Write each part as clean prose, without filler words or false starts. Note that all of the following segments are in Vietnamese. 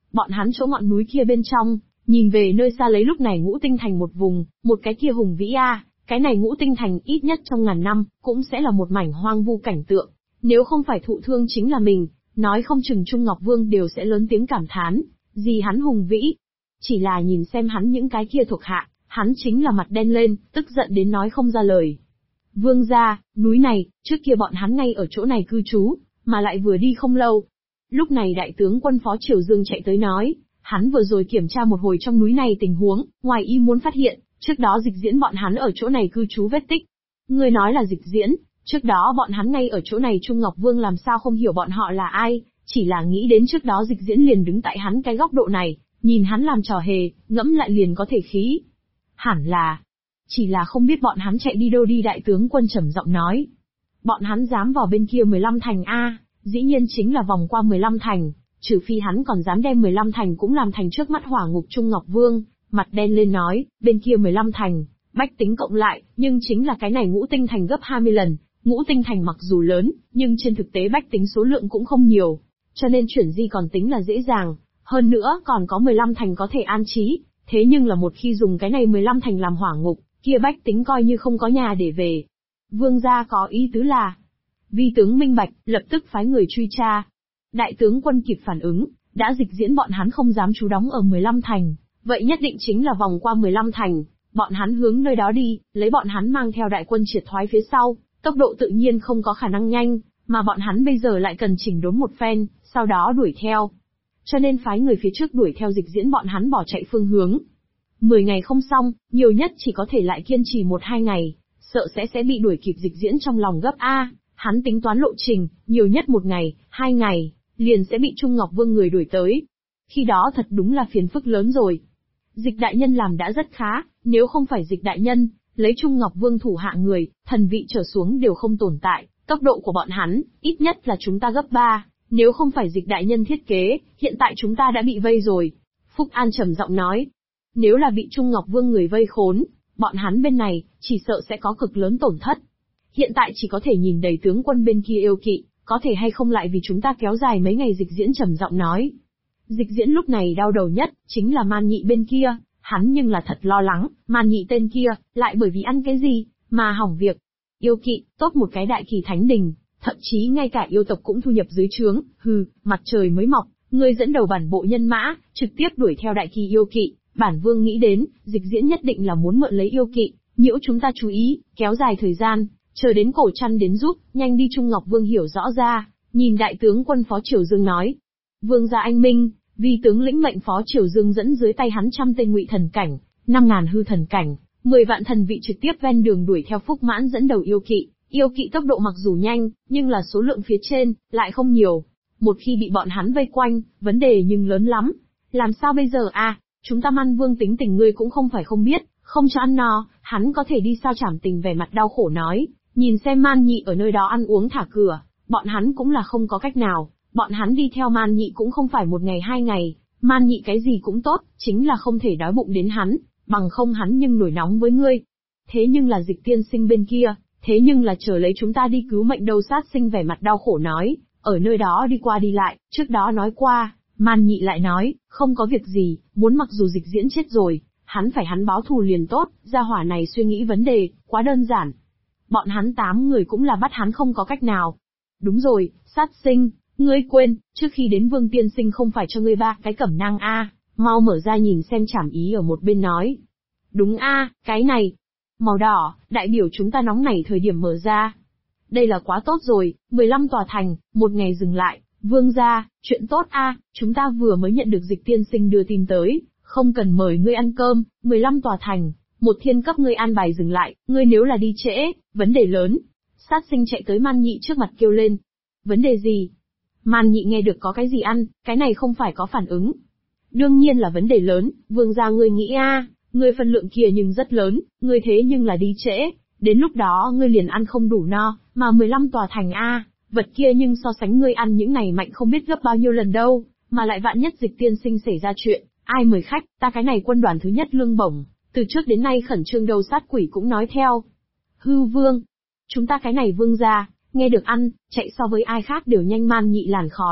Bọn hắn chỗ ngọn núi kia bên trong, nhìn về nơi xa lấy lúc này Ngũ Tinh Thành một vùng, một cái kia hùng vĩ cái này Ngũ Tinh Thành ít nhất trong ngàn năm, cũng sẽ là một mảnh hoang vu cảnh tượng. Nếu không phải thụ thương chính là mình, nói không chừng Trung Ngọc Vương đều sẽ lớn tiếng cảm thán, gì hắn hùng vĩ. Chỉ là nhìn xem hắn những cái kia thuộc hạ, hắn chính là mặt đen lên, tức giận đến nói không ra lời. Vương gia, núi này, trước kia bọn hắn ngay ở chỗ này cư trú, mà lại vừa đi không lâu. Lúc này đại tướng quân Phó Triều Dương chạy tới nói, hắn vừa rồi kiểm tra một hồi trong núi này tình huống, ngoài ý muốn phát hiện, trước đó Dịch Diễn bọn hắn ở chỗ này cư trú vết tích. Ngươi nói là Dịch Diễn, trước đó bọn hắn ngay ở chỗ này Trung Ngọc Vương làm sao không hiểu bọn họ là ai, chỉ là nghĩ đến trước đó Dịch Diễn liền đứng tại hắn cái góc độ này, nhìn hắn làm trò hề, ngẫm lại liền có thể khí. Hẳn là, chỉ là không biết bọn hắn chạy đi đâu đi đại tướng quân trầm giọng nói. Bọn hắn dám vào bên kia 15 thành dĩ nhiên chính là vòng qua 15 thành, trừ phi hắn còn dám đem 15 thành cũng làm thành trước mắt hỏa ngục Trung Ngọc Vương, mặt đen lên nói, bên kia 15 thành, bách tính cộng lại, nhưng chính là cái này Ngũ Tinh Thành gấp 20 lần, Ngũ Tinh Thành mặc dù lớn, nhưng trên thực tế bách tính số lượng cũng không nhiều, cho nên chuyển di còn tính là dễ dàng, hơn nữa còn có 15 thành có thể an trí, thế nhưng là một khi dùng cái này 15 thành làm hỏa ngục, kia bách tính coi như không có nhà để về. Vương gia có ý tứ là, vi tướng minh bạch, lập tức phái người truy tra. Đại tướng quân kịp phản ứng, đã Dịch Diễn bọn hắn không dám trú đóng ở 15 thành, vậy nhất định chính là vòng qua 15 thành, bọn hắn hướng nơi đó đi, lấy bọn hắn mang theo đại quân triệt thoái phía sau, tốc độ tự nhiên không có khả năng nhanh, mà bọn hắn bây giờ lại cần chỉnh đốn một phen, sau đó đuổi theo. Cho nên phái người phía trước đuổi theo Dịch Diễn bọn hắn bỏ chạy phương hướng. 10 ngày không xong, nhiều nhất chỉ có thể lại kiên trì 1-2 ngày, sợ sẽ bị đuổi kịp Dịch Diễn trong lòng gấp hắn tính toán lộ trình, nhiều nhất 1 ngày, 2 ngày, liền sẽ bị Trung Ngọc Vương người đuổi tới. Khi đó thật đúng là phiền phức lớn rồi. Dịch đại nhân làm đã rất khá, nếu không phải Dịch đại nhân, lấy Trung Ngọc Vương thủ hạ người, thần vị trở xuống đều không tồn tại, tốc độ của bọn hắn, ít nhất là chúng ta gấp 3, nếu không phải Dịch đại nhân thiết kế, hiện tại chúng ta đã bị vây rồi. Phúc An trầm giọng nói, nếu là bị Trung Ngọc Vương người vây khốn, bọn hắn bên này, chỉ sợ sẽ có cực lớn tổn thất. Hiện tại chỉ có thể nhìn đầy tướng quân bên kia yêu kỵ, có thể hay không lại vì chúng ta kéo dài mấy ngày. Dịch Diễn trầm giọng nói. Dịch Diễn lúc này đau đầu nhất, chính là Man Nhị bên kia, hắn nhưng là thật lo lắng, Man Nhị tên kia, lại bởi vì ăn cái gì, mà hỏng việc. Yêu kỵ, tốt một cái đại kỳ thánh đình, thậm chí ngay cả yêu tộc cũng thu nhập dưới trướng, mặt trời mới mọc, ngươi dẫn đầu bản bộ nhân mã, trực tiếp đuổi theo đại kỳ yêu kỵ, bản vương nghĩ đến, Dịch Diễn nhất định là muốn mượn lấy yêu kỵ, nhiễu chúng ta chú ý, kéo dài thời gian, chờ đến cổ chăn đến giúp, nhanh đi. Trung Ngọc Vương hiểu rõ ra, nhìn đại tướng quân Phó Triều Dương nói. Vương gia anh minh, vì tướng lĩnh mệnh Phó Triều Dương dẫn dưới tay hắn 100 tên ngụy thần cảnh, 5.000 hư thần cảnh, 10 vạn thần vị trực tiếp ven đường đuổi theo Phúc Mãn dẫn đầu yêu kỵ. Yêu kỵ tốc độ mặc dù nhanh, nhưng là số lượng phía trên, lại không nhiều. Một khi bị bọn hắn vây quanh, vấn đề nhưng lớn lắm. Làm sao bây giờ chúng ta Man Vương tính tình ngươi cũng không phải không biết, không cho ăn no, hắn có thể đi sao Trảm Tình vẻ mặt đau khổ nói, nhìn xem Man Nhị ở nơi đó ăn uống thả cửa, bọn hắn cũng là không có cách nào, bọn hắn đi theo Man Nhị cũng không phải 1 ngày 2 ngày, Man Nhị cái gì cũng tốt, chính là không thể đói bụng đến hắn, bằng không hắn nhưng nổi nóng với ngươi. Thế nhưng là Dịch tiên sinh bên kia, thế nhưng là chờ lấy chúng ta đi cứu mệnh đâu. Sát Sinh vẻ mặt đau khổ nói, ở nơi đó đi qua đi lại, trước đó nói qua. Man Nhị lại nói, không có việc gì, muốn mặc dù Dịch Diễn chết rồi, hắn báo thù liền tốt, gia hỏa này suy nghĩ vấn đề, quá đơn giản. Bọn hắn 8 người cũng là bắt hắn không có cách nào. Đúng rồi, Sát Sinh, ngươi quên, trước khi đến Vương tiên sinh không phải cho ngươi 3 cái cẩm nang mau mở ra nhìn xem. Trảm Ý ở một bên nói. Đúng cái này, màu đỏ, đại biểu chúng ta nóng nảy thời điểm mở ra. Đây là quá tốt rồi, 15 tòa thành, 1 ngày dừng lại. Vương gia, chuyện tốt chúng ta vừa mới nhận được Dịch tiên sinh đưa tin tới, không cần mời ngươi ăn cơm, 15 tòa thành, 1 thiên cấp ngươi an bài dừng lại, ngươi nếu là đi trễ, vấn đề lớn. Sát Sinh chạy tới Man Nhị trước mặt kêu lên. Vấn đề gì? Man Nhị nghe được có cái gì ăn, cái này không phải có phản ứng. Đương nhiên là vấn đề lớn, vương gia ngươi nghĩ ngươi phân lượng kia nhưng rất lớn, ngươi thế nhưng là đi trễ, đến lúc đó ngươi liền ăn không đủ no, mà 15 tòa thành vật kia nhưng so sánh ngươi ăn những này mạnh không biết gấp bao nhiêu lần đâu, mà lại vạn nhất Dịch tiên sinh xảy ra chuyện, ai mời khách, ta cái này quân đoàn thứ nhất lương bổng, từ trước đến nay khẩn trương đâu. Sát Quỷ cũng nói theo. Hư Vương, chúng ta cái này vương gia, nghe được ăn, chạy so với ai khác đều nhanh. Man Nhị làn khói,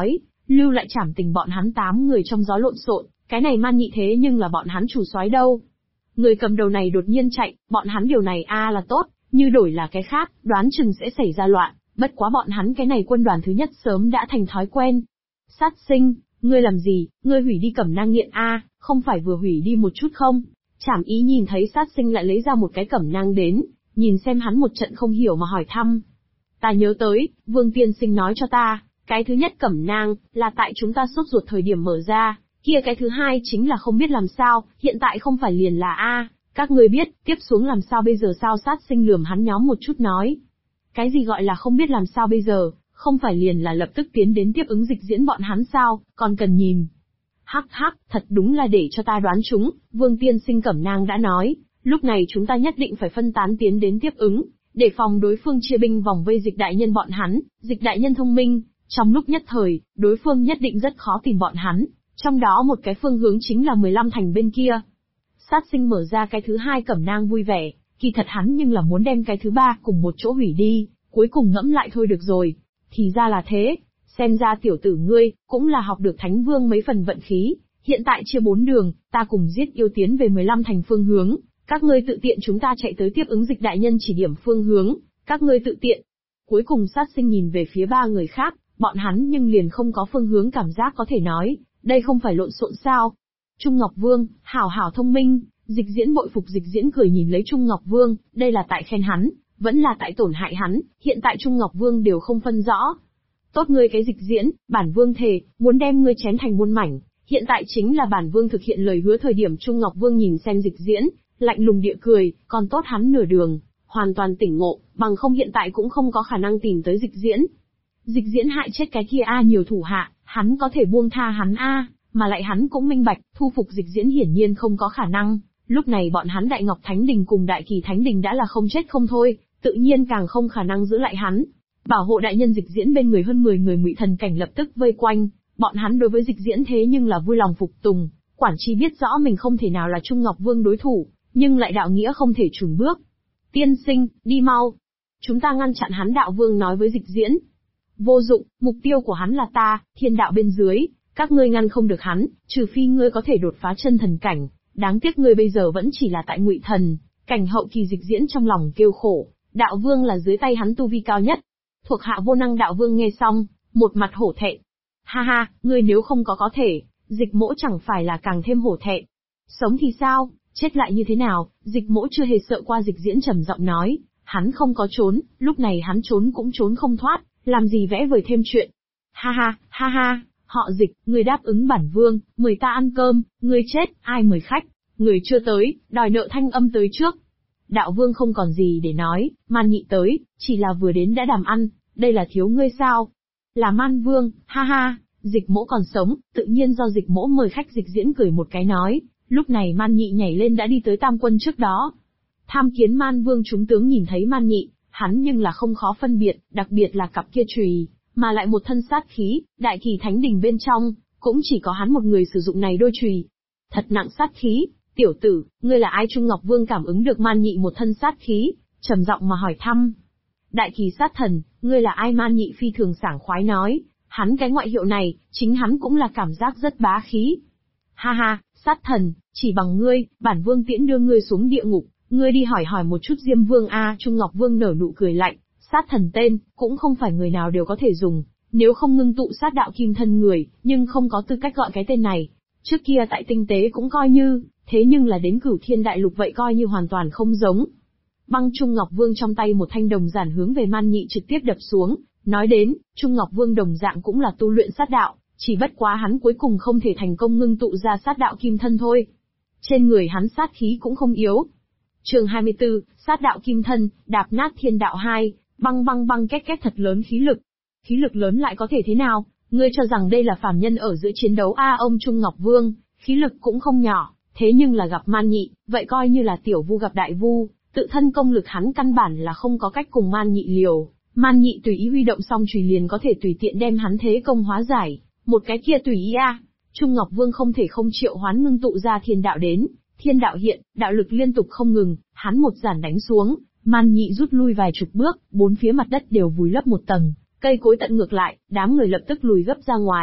lưu lại trảm tình bọn hắn 8 người trong gió lộn xộn, cái này Man Nhị thế nhưng là bọn hắn chủ soái đâu. Người cầm đầu này đột nhiên chạy, bọn hắn điều này là tốt, như đổi là cái khác, đoán chừng sẽ xảy ra loạn, bất quá bọn hắn cái này quân đoàn thứ nhất sớm đã thành thói quen. Sát sinh, ngươi làm gì, ngươi hủy đi cẩm nang nghiện không phải vừa hủy đi một chút không? Trảm Ý nhìn thấy sát sinh lại lấy ra một cái cẩm nang đến, nhìn xem hắn một trận không hiểu mà hỏi thăm. Ta nhớ tới, Vương tiên sinh nói cho ta, cái thứ nhất cẩm nang, là tại chúng ta sốt ruột thời điểm mở ra, kia cái thứ hai chính là không biết làm sao, hiện tại không phải liền là các ngươi biết, tiếp xuống làm sao bây giờ sao? Sát sinh lườm hắn nhóm một chút nói. Cái gì gọi là không biết làm sao bây giờ, không phải liền là lập tức tiến đến tiếp ứng dịch diễn bọn hắn sao, còn cần nhìn. Hắc hắc, thật đúng là để cho ta đoán chúng, Vương tiên sinh cẩm nang đã nói, lúc này chúng ta nhất định phải phân tán tiến đến tiếp ứng, để phòng đối phương chia binh vòng vây dịch đại nhân bọn hắn. Dịch đại nhân thông minh, trong lúc nhất thời, đối phương nhất định rất khó tìm bọn hắn, trong đó một cái phương hướng chính là 15 thành bên kia. Sát sinh mở ra cái thứ hai cẩm nang vui vẻ, kỳ thật hắn nhưng là muốn đem cái thứ ba cùng một chỗ hủy đi, cuối cùng ngẫm lại thôi được rồi. Thì ra là thế, xem ra tiểu tử ngươi, cũng là học được Thánh Vương mấy phần vận khí, hiện tại chia 4 đường, ta cùng giết yêu tiến về 15 thành phương hướng, các ngươi tự tiện chúng ta chạy tới tiếp ứng dịch đại nhân chỉ điểm phương hướng, các ngươi tự tiện. Cuối cùng sát sinh nhìn về phía 3 người khác, bọn hắn nhưng liền không có phương hướng cảm giác có thể nói, đây không phải lộn xộn sao. Trung Ngọc Vương, hảo hảo thông minh, dịch diễn bội phục. Dịch diễn cười nhìn lấy Trung Ngọc Vương, đây là tại khen hắn, vẫn là tại tổn hại hắn, hiện tại Trung Ngọc Vương đều không phân rõ. Tốt ngươi cái dịch diễn, bản vương thề, muốn đem ngươi chén thành muôn mảnh, hiện tại chính là bản vương thực hiện lời hứa thời điểm. Trung Ngọc Vương nhìn xem dịch diễn, lạnh lùng địa cười, còn tốt hắn nửa đường, hoàn toàn tỉnh ngộ, bằng không hiện tại cũng không có khả năng tìm tới dịch diễn. Dịch diễn hại chết cái kia nhiều thủ hạ, hắn có thể buông tha hắn mà lại hắn cũng minh bạch, thu phục dịch diễn hiển nhiên không có khả năng, lúc này bọn hắn Đại Ngọc Thánh Đình cùng Đại Kỳ Thánh Đình đã là không chết không thôi, tự nhiên càng không khả năng giữ lại hắn. Bảo hộ đại nhân dịch diễn bên người hơn 10 người Ngụy Thần cảnh lập tức vây quanh, bọn hắn đối với dịch diễn thế nhưng là vui lòng phục tùng, quản chi biết rõ mình không thể nào là Trung Ngọc Vương đối thủ, nhưng lại đạo nghĩa không thể chùn bước. Tiên sinh, đi mau. Chúng ta ngăn chặn hắn. Đạo Vương nói với dịch diễn. Vô dụng, mục tiêu của hắn là ta, thiên đạo bên dưới, các ngươi ngăn không được hắn, trừ phi ngươi có thể đột phá chân thần cảnh, đáng tiếc ngươi bây giờ vẫn chỉ là tại Ngụy Thần cảnh hậu kỳ. Dịch diễn trong lòng kêu khổ, Đạo Vương là dưới tay hắn tu vi cao nhất. Thuộc hạ vô năng. Đạo Vương nghe xong, một mặt hổ thẹn. Ha ha, ngươi nếu không có thể, dịch mỗ chẳng phải là càng thêm hổ thẹn. Sống thì sao, chết lại như thế nào? Dịch mỗ chưa hề sợ qua. Dịch diễn trầm giọng nói, hắn không có trốn, lúc này hắn trốn cũng trốn không thoát, làm gì vẽ vời thêm chuyện. Ha ha, họ Dịch, ngươi đáp ứng bản vương, mời ta ăn cơm, ngươi chết, ai mời khách? Người chưa tới, đòi nợ thanh âm tới trước. Đạo Vương không còn gì để nói, Man Nhị tới, chỉ là vừa đến đã đàm ăn, đây là thiếu ngươi sao? Là Man Vương, ha ha, dịch mỗ còn sống, tự nhiên do dịch mỗ mời khách. Dịch diễn cười một cái nói, lúc này Man Nhị nhảy lên đã đi tới Tam Quân trước đó. Tham kiến Man Vương. Chúng tướng nhìn thấy Man Nhị, hắn nhưng là không khó phân biệt, đặc biệt là cặp kia chùy, mà lại một thân sát khí, Đại Kỳ Thánh Đình bên trong, cũng chỉ có hắn một người sử dụng này đôi chùy. Thật nặng sát khí. Tiểu tử, ngươi là ai? Trung Ngọc Vương cảm ứng được Man Nhị một thân sát khí, trầm giọng mà hỏi thăm. Đại Kỳ sát thần, ngươi là ai? Man Nhị phi thường sảng khoái nói, hắn cái ngoại hiệu này, chính hắn cũng là cảm giác rất bá khí. Ha ha, sát thần, chỉ bằng ngươi, bản vương tiễn đưa ngươi xuống địa ngục, ngươi đi hỏi một chút Diêm Vương Trung Ngọc Vương nở nụ cười lạnh, sát thần tên, cũng không phải người nào đều có thể dùng, nếu không ngưng tụ sát đạo kim thân người, nhưng không có tư cách gọi cái tên này. Trước kia tại tinh tế cũng coi như, thế nhưng là đến Cửu Thiên Đại Lục vậy coi như hoàn toàn không giống. Băng. Trung Ngọc Vương trong tay một thanh đồng giản hướng về Man Nhị trực tiếp đập xuống, nói đến, Trung Ngọc Vương đồng dạng cũng là tu luyện sát đạo, chỉ bất quá hắn cuối cùng không thể thành công ngưng tụ ra sát đạo kim thân thôi. Trên người hắn sát khí cũng không yếu. Chương 24, sát đạo kim thân, đạp nát thiên đạo 2, băng két thật lớn khí lực. Khí lực lớn lại có thể thế nào? Ngươi cho rằng đây là phàm nhân ở giữa chiến đấu ông Trung Ngọc Vương, khí lực cũng không nhỏ, thế nhưng là gặp Man Nhị, vậy coi như là tiểu vu gặp đại vu, tự thân công lực hắn căn bản là không có cách cùng Man Nhị liều. Man Nhị tùy ý huy động song chùy liền có thể tùy tiện đem hắn thế công hóa giải, một cái kia tùy ý Trung Ngọc Vương không thể không triệu hoán ngưng tụ ra thiên đạo đến, thiên đạo hiện, đạo lực liên tục không ngừng, hắn một giản đánh xuống, Man Nhị rút lui vài chục bước, bốn phía mặt đất đều vùi lấp một tầng, cây cối tận ngược lại, đám người lập tức lùi gấp ra ngoài,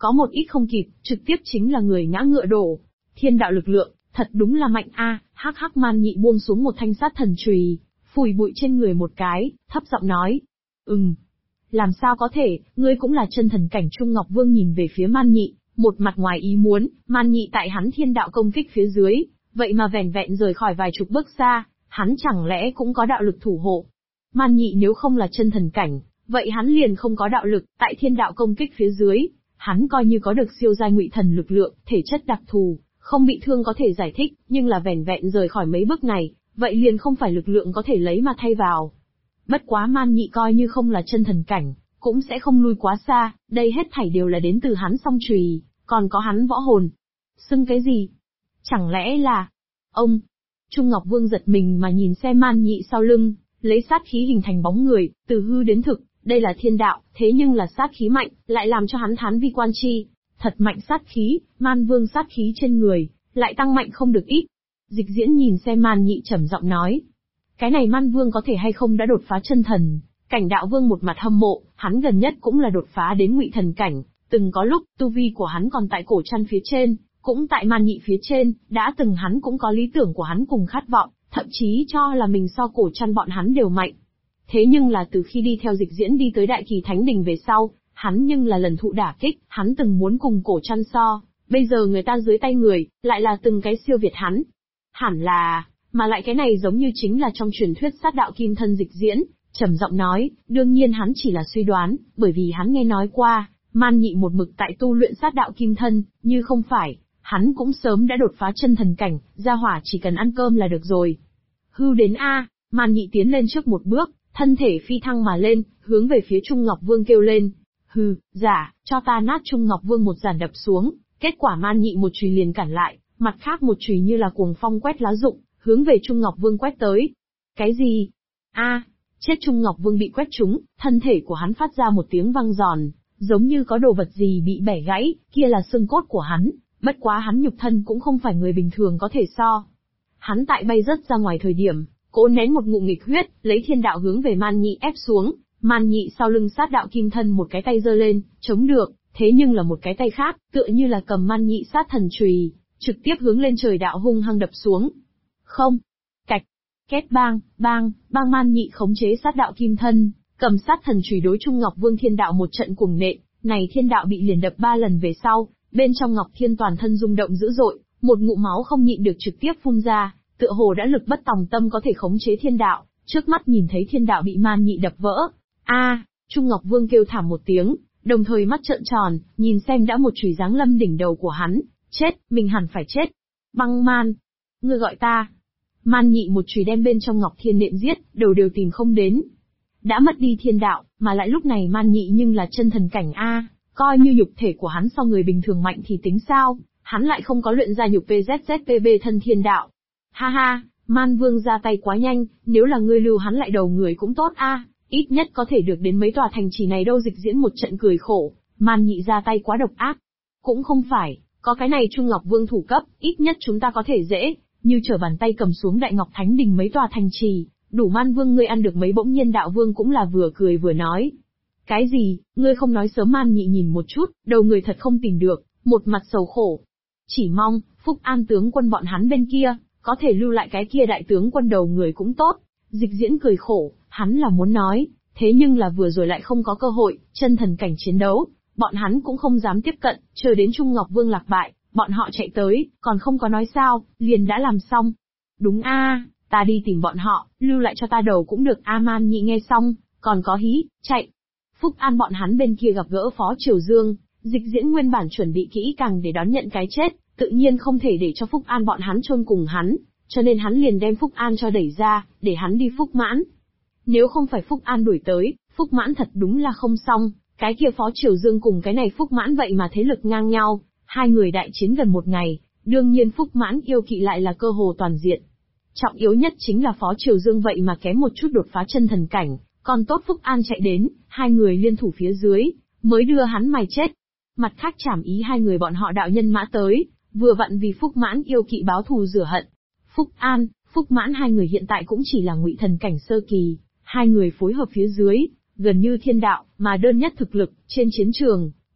có một ít không kịp, trực tiếp chính là người ngã ngựa đổ. Thiên đạo lực lượng, thật đúng là mạnh a. Hắc hắc. Man Nhị buông xuống một thanh sát thần chùy, phủi bụi trên người một cái, thấp giọng nói. Làm sao có thể, ngươi cũng là chân thần cảnh. Trung Ngọc Vương nhìn về phía Man Nhị, một mặt ngoài ý muốn. Man Nhị tại hắn thiên đạo công kích phía dưới, vậy mà vẻn vẹn rời khỏi vài chục bước xa, hắn chẳng lẽ cũng có đạo lực thủ hộ? Man Nhị nếu không là chân thần cảnh, vậy hắn liền không có đạo lực. Tại thiên đạo công kích phía dưới, hắn coi như có được siêu giai ngụy thần lực lượng, thể chất đặc thù, không bị thương có thể giải thích, nhưng là vẻn vẹn rời khỏi mấy bước này, vậy liền không phải lực lượng có thể lấy mà thay vào. Bất quá Man Nhị coi như không là chân thần cảnh, cũng sẽ không lui quá xa, đây hết thảy đều là đến từ hắn song chùy, còn có hắn võ hồn. Xưng cái gì? Chẳng lẽ là... Ông! Trung Ngọc Vương giật mình mà nhìn xem Man Nhị sau lưng, lấy sát khí hình thành bóng người, từ hư đến thực, đây là thiên đạo, thế nhưng là sát khí mạnh, lại làm cho hắn thán vi quan chi. Thật mạnh sát khí, Man Vương sát khí trên người, lại tăng mạnh không được ít. Dịch Diễn nhìn xem Man Nhị trầm giọng nói. Cái này Man Vương có thể hay không đã đột phá chân thần? Cảnh Đạo Vương một mặt hâm mộ, hắn gần nhất cũng là đột phá đến ngụy thần cảnh, từng có lúc, tu vi của hắn còn tại cổ trăn phía trên, cũng tại Man Nhị phía trên, đã từng hắn cũng có lý tưởng của hắn cùng khát vọng, thậm chí cho là mình so cổ trăn bọn hắn đều mạnh. Thế nhưng là từ khi đi theo Dịch Diễn đi tới Đại Kỳ Thánh Đình về sau, hắn nhưng là lần thụ đả kích, hắn từng muốn cùng cổ trăn so, bây giờ người ta dưới tay người, lại là từng cái siêu việt hắn. Hẳn là, mà lại cái này giống như chính là trong truyền thuyết sát đạo kim thân Dịch Diễn, trầm giọng nói, đương nhiên hắn chỉ là suy đoán, bởi vì hắn nghe nói qua, Man Nhị một mực tại tu luyện sát đạo kim thân, như không phải, hắn cũng sớm đã đột phá chân thần cảnh, gia hỏa chỉ cần ăn cơm là được rồi. Hưu đến a, Man Nhị tiến lên trước một bước, thân thể phi thăng mà lên, hướng về phía Trung Ngọc Vương kêu lên. Hừ, giả, cho ta nát. Trung Ngọc Vương một giản đập xuống, kết quả Man Nhị một chùy liền cản lại, mặt khác một chùy như là cuồng phong quét lá rụng, hướng về Trung Ngọc Vương quét tới. Cái gì? A, chết. Trung Ngọc Vương bị quét trúng, thân thể của hắn phát ra một tiếng vang giòn, giống như có đồ vật gì bị bẻ gãy, kia là xương cốt của hắn, bất quá hắn nhục thân cũng không phải người bình thường có thể so. Hắn tại bay rất ra ngoài thời điểm, cố nén một ngụm nghịch huyết, lấy thiên đạo hướng về Man Nhị ép xuống. Man Nhị sau lưng sát đạo kim thân một cái tay giơ lên, chống được, thế nhưng là một cái tay khác, tựa như là cầm Man Nhị sát thần chùy, trực tiếp hướng lên trời đạo hung hăng đập xuống. Không, cạch, két bang, bang, bang. Man Nhị khống chế sát đạo kim thân, cầm sát thần chùy đối Trung Ngọc Vương thiên đạo một trận cuồng nện, này thiên đạo bị liền đập 3 lần về sau, bên trong Ngọc Thiên toàn thân rung động dữ dội, một ngụm máu không nhịn được trực tiếp phun ra, tựa hồ đã lực bất tòng tâm có thể khống chế thiên đạo, trước mắt nhìn thấy thiên đạo bị Man Nhị đập vỡ. A, Trung Ngọc Vương kêu thảm một tiếng, đồng thời mắt trợn tròn, nhìn xem đã một chùy giáng lâm đỉnh đầu của hắn, chết, mình hẳn phải chết. Băng Man, ngươi gọi ta. Man Nhị một chùy đem bên trong Ngọc Thiên nện giết, đầu đều tìm không đến. Đã mất đi thiên đạo, mà lại lúc này Man Nhị nhưng là chân thần cảnh a, coi như nhục thể của hắn so người bình thường mạnh thì tính sao, hắn lại không có luyện ra nhục PZZPB thân thiên đạo. Ha ha, Man Vương ra tay quá nhanh, nếu là ngươi lưu hắn lại đầu người cũng tốt a, ít nhất có thể được đến mấy tòa thành trì này đâu. Dịch Diễn một trận cười khổ, Man Nhị ra tay quá độc ác. Cũng không phải, có cái này Trung Ngọc Vương thủ cấp, ít nhất chúng ta có thể dễ, như trở bàn tay cầm xuống Đại Ngọc Thánh Đình mấy tòa thành trì, đủ Man Vương ngươi ăn được mấy. Bỗng nhiên Đạo Vương cũng là vừa cười vừa nói. Cái gì, ngươi không nói sớm. Man Nhị nhìn một chút, đầu người thật không tìm được, một mặt sầu khổ. Chỉ mong, Phúc An tướng quân bọn hắn bên kia, có thể lưu lại cái kia đại tướng quân đầu người cũng tốt. Dịch Diễn cười khổ, hắn là muốn nói, thế nhưng là vừa rồi lại không có cơ hội, chân thần cảnh chiến đấu, bọn hắn cũng không dám tiếp cận, chờ đến Trung Ngọc Vương lạc bại, bọn họ chạy tới, còn không có nói sao, liền đã làm xong. Đúng a, ta đi tìm bọn họ, lưu lại cho ta đầu cũng được. Man Nhị nghe xong, còn có hí, chạy. Phúc An bọn hắn bên kia gặp gỡ Phó Triều Dương, Dịch Diễn nguyên bản chuẩn bị kỹ càng để đón nhận cái chết, tự nhiên không thể để cho Phúc An bọn hắn chôn cùng hắn, cho nên hắn liền đem Phúc An cho đẩy ra, để hắn đi Phúc Mãn. Nếu không phải Phúc An đuổi tới, Phúc Mãn thật đúng là không xong, cái kia Phó Triều Dương cùng cái này Phúc Mãn vậy mà thế lực ngang nhau, hai người đại chiến gần một ngày, đương nhiên Phúc Mãn yêu kỵ lại là cơ hồ toàn diện. Trọng yếu nhất chính là Phó Triều Dương vậy mà kém một chút đột phá chân thần cảnh, còn tốt Phúc An chạy đến, hai người liên thủ phía dưới, mới đưa hắn mài chết. Mặt khác trảm ý hai người bọn họ đạo nhân mã tới, vừa vặn vì Phúc Mãn yêu kỵ báo thù rửa hận. Phúc An, Phúc Mãn hai người hiện tại cũng chỉ là ngụy thần cảnh sơ kỳ, hai người phối hợp phía dưới, gần như thiên đạo, mà đơn nhất thực lực, trên chiến trường,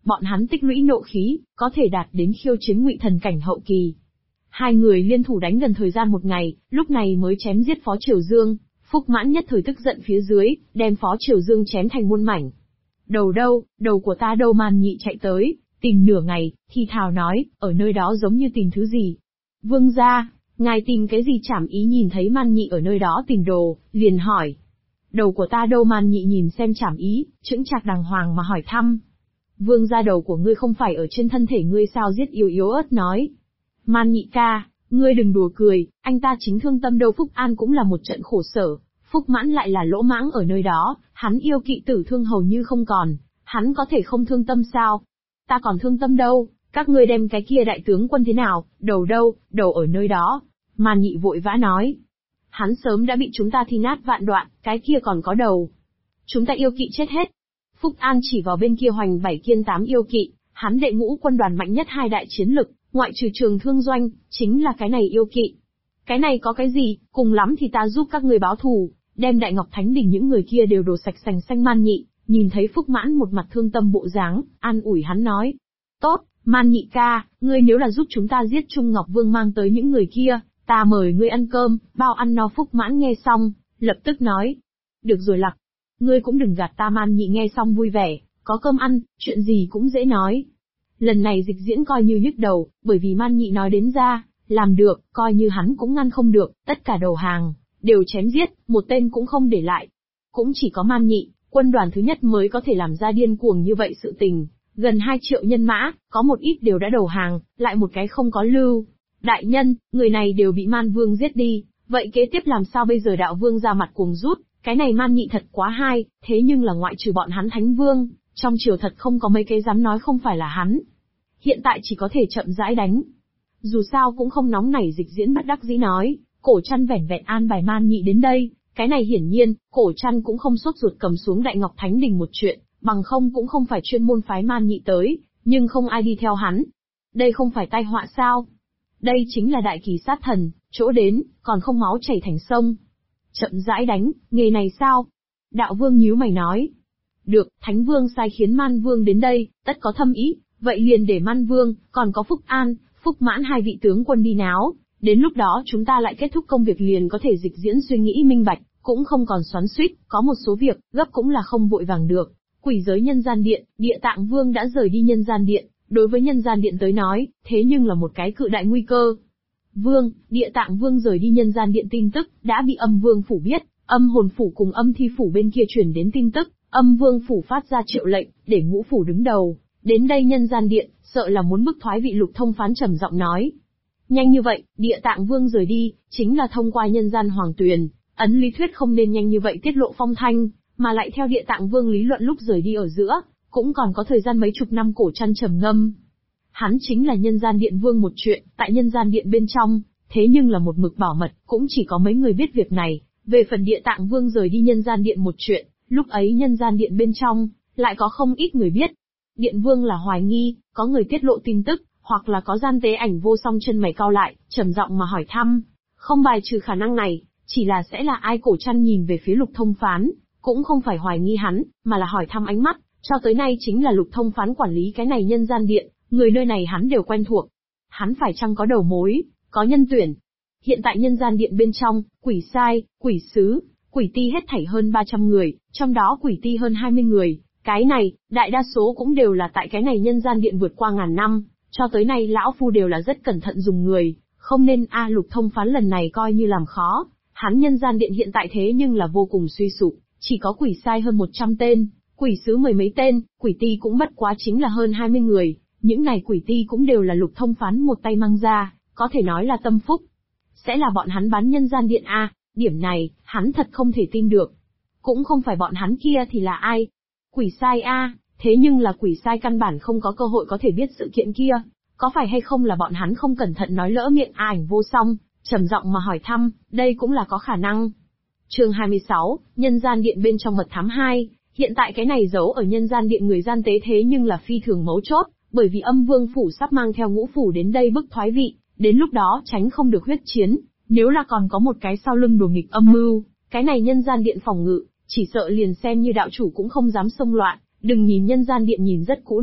bọn hắn tích lũy nộ khí, có thể đạt đến khiêu chiến ngụy thần cảnh hậu kỳ. Hai người liên thủ đánh gần thời gian một ngày, lúc này mới chém giết Phó Triều Dương. Phúc Mãn nhất thời tức giận phía dưới, đem Phó Triều Dương chém thành muôn mảnh. Đầu đâu, đầu của ta đâu? Man Nhị chạy tới, tìm nửa ngày, thì thào nói, ở nơi đó giống như tìm thứ gì. Vương gia, ngài tìm cái gì? Trảm Ý nhìn thấy Man Nhị ở nơi đó tìm đồ, liền hỏi. Đầu của ta đâu? Man Nhị nhìn xem Trảm Ý, chững chạc đàng hoàng mà hỏi thăm. Vương gia, đầu của ngươi không phải ở trên thân thể ngươi sao? Giết yếu yếu ớt nói. Man Nhị ca, ngươi đừng đùa cười, anh ta chính thương tâm đâu. Phúc An cũng là một trận khổ sở, Phúc Mãn lại là lỗ mãng ở nơi đó, hắn yêu kỵ tử thương hầu như không còn, hắn có thể không thương tâm sao? Ta còn thương tâm đâu, các ngươi đem cái kia đại tướng quân thế nào, đầu đâu, đầu ở nơi đó. Man Nhị vội vã nói. Hắn sớm đã bị chúng ta thi nát vạn đoạn, cái kia còn có đầu. Chúng ta yêu kỵ chết hết. Phúc An chỉ vào bên kia Hoành 7 Kiên 8 yêu kỵ, hắn đệ ngũ quân đoàn mạnh nhất hai đại chiến lực, ngoại trừ Trường Thương Doanh, chính là cái này yêu kỵ. Cái này có cái gì, cùng lắm thì ta giúp các người báo thù, đem Đại Ngọc Thánh Đỉnh những người kia đều đổ sạch sành xanh. Man Nhị, nhìn thấy Phúc Mãn một mặt thương tâm bộ dáng, an ủi hắn nói. Tốt, Man Nhị ca, ngươi nếu là giúp chúng ta giết Trung Ngọc Vương mang tới những người kia, ta mời ngươi ăn cơm, bao ăn no. Phúc Mãn nghe xong, lập tức nói. Được rồi Lặc, ngươi cũng đừng gạt ta. Man Nhị nghe xong vui vẻ, có cơm ăn, chuyện gì cũng dễ nói. Lần này Dịch Diễn coi như nhức đầu, bởi vì Man Nhị nói đến ra, làm được, coi như hắn cũng ngăn không được, tất cả đầu hàng, đều chém giết, một tên cũng không để lại. Cũng chỉ có Man Nhị, quân đoàn thứ nhất mới có thể làm ra điên cuồng như vậy sự tình, gần 2 triệu nhân mã, có một ít đều đã đầu hàng, lại một cái không có lưu. Đại nhân, người này đều bị Man Vương giết đi, vậy kế tiếp làm sao bây giờ? Đạo Vương ra mặt cuồng rút, cái này Man Nhị thật quá hay, thế nhưng là ngoại trừ bọn hắn Thánh Vương, trong triều thật không có mấy cái dám nói không phải là hắn. Hiện tại chỉ có thể chậm rãi đánh. Dù sao cũng không nóng nảy. Dịch Diễn bất đắc dĩ nói, Cổ Trăn vẻn vẹn an bài Man Nhị đến đây, cái này hiển nhiên, Cổ Trăn cũng không sốt ruột cầm xuống Đại Ngọc Thánh Đình một chuyện, bằng không cũng không phải chuyên môn phái Man Nhị tới, nhưng không ai đi theo hắn. Đây không phải tai họa sao? Đây chính là đại kỳ sát thần, chỗ đến, còn không máu chảy thành sông. Chậm rãi đánh, nghề này sao? Đạo Vương nhíu mày nói. Được, Thánh Vương sai khiến Man Vương đến đây, tất có thâm ý, vậy liền để Man Vương, còn có Phúc An, Phúc Mãn hai vị tướng quân đi náo, đến lúc đó chúng ta lại kết thúc công việc liền có thể. Dịch Diễn suy nghĩ minh bạch, cũng không còn xoắn xuýt, có một số việc, gấp cũng là không vội vàng được. Quỷ giới Nhân Gian Điện, Địa Tạng Vương đã rời đi Nhân Gian Điện, đối với Nhân Gian Điện tới nói, thế nhưng là một cái cự đại nguy cơ. Vương, Địa Tạng Vương rời đi Nhân Gian Điện tin tức, đã bị Âm Vương Phủ biết, Âm Hồn Phủ cùng Âm Thi Phủ bên kia truyền đến tin tức, Âm Vương Phủ phát ra triệu lệnh, để Ngũ Phủ đứng đầu, đến đây Nhân Gian Điện, sợ là muốn bức thoái vị. Lục Thông Phán trầm giọng nói. Nhanh như vậy, Địa Tạng Vương rời đi, chính là thông qua Nhân Gian Hoàng Tuyền, ấn lý thuyết không nên nhanh như vậy tiết lộ phong thanh, mà lại theo Địa Tạng Vương lý luận lúc rời đi ở giữa, cũng còn có thời gian mấy chục năm. Cổ Trăn trầm ngâm. Hắn chính là Nhân Gian Điện Vương một chuyện, tại Nhân Gian Điện bên trong, thế nhưng là một mực bảo mật, cũng chỉ có mấy người biết việc này. Về phần Địa Tạng Vương rời đi Nhân Gian Điện một chuyện, lúc ấy Nhân Gian Điện bên trong, lại có không ít người biết. Điện Vương là hoài nghi, có người tiết lộ tin tức, hoặc là có gian tế. Ảnh Vô Song chân mày cau lại, trầm giọng mà hỏi thăm. Không bài trừ khả năng này, chỉ là sẽ là ai? Cổ Trăn nhìn về phía Lục Thông Phán, cũng không phải hoài nghi hắn, mà là hỏi thăm. Ánh mắt, cho tới nay chính là Lục Thông Phán quản lý cái này Nhân Gian Điện, người nơi này hắn đều quen thuộc. Hắn phải chăng có đầu mối, có nhân tuyển? Hiện tại Nhân Gian Điện bên trong, quỷ sai, quỷ sứ, quỷ ti hết thảy hơn 300 người, trong đó quỷ ti hơn 20 người. Cái này, đại đa số cũng đều là tại cái này Nhân Gian Điện vượt qua ngàn năm, cho tới nay lão phu đều là rất cẩn thận dùng người, không nên. Lục Thông Phán lần này coi như làm khó, hắn Nhân Gian Điện hiện tại thế nhưng là vô cùng suy sụp, chỉ có quỷ sai hơn 100 tên, quỷ sứ mười mấy tên, quỷ ti cũng bất quá chính là hơn 20 người, những này quỷ ti cũng đều là Lục Thông Phán một tay mang ra, có thể nói là tâm phúc. Sẽ là bọn hắn bán Nhân Gian Điện điểm này, hắn thật không thể tin được. Cũng không phải bọn hắn kia thì là ai? Quỷ sai thế nhưng là quỷ sai căn bản không có cơ hội có thể biết sự kiện kia, có phải hay không là bọn hắn không cẩn thận nói lỡ miệng? Ảnh Vô Song trầm giọng mà hỏi thăm, đây cũng là có khả năng. Chương 26, Nhân Gian Điện bên trong mật thám 2, hiện tại cái này giấu ở Nhân Gian Điện người gian tế thế nhưng là phi thường mấu chốt, bởi vì Âm Vương Phủ sắp mang theo Ngũ Phủ đến đây bức thoái vị, đến lúc đó tránh không được huyết chiến, nếu là còn có một cái sau lưng đùa nghịch âm mưu, cái này Nhân Gian Điện phòng ngự, chỉ sợ liền xem như đạo chủ cũng không dám xông loạn. Đừng nhìn Nhân Gian Điện nhìn rất cũ nát,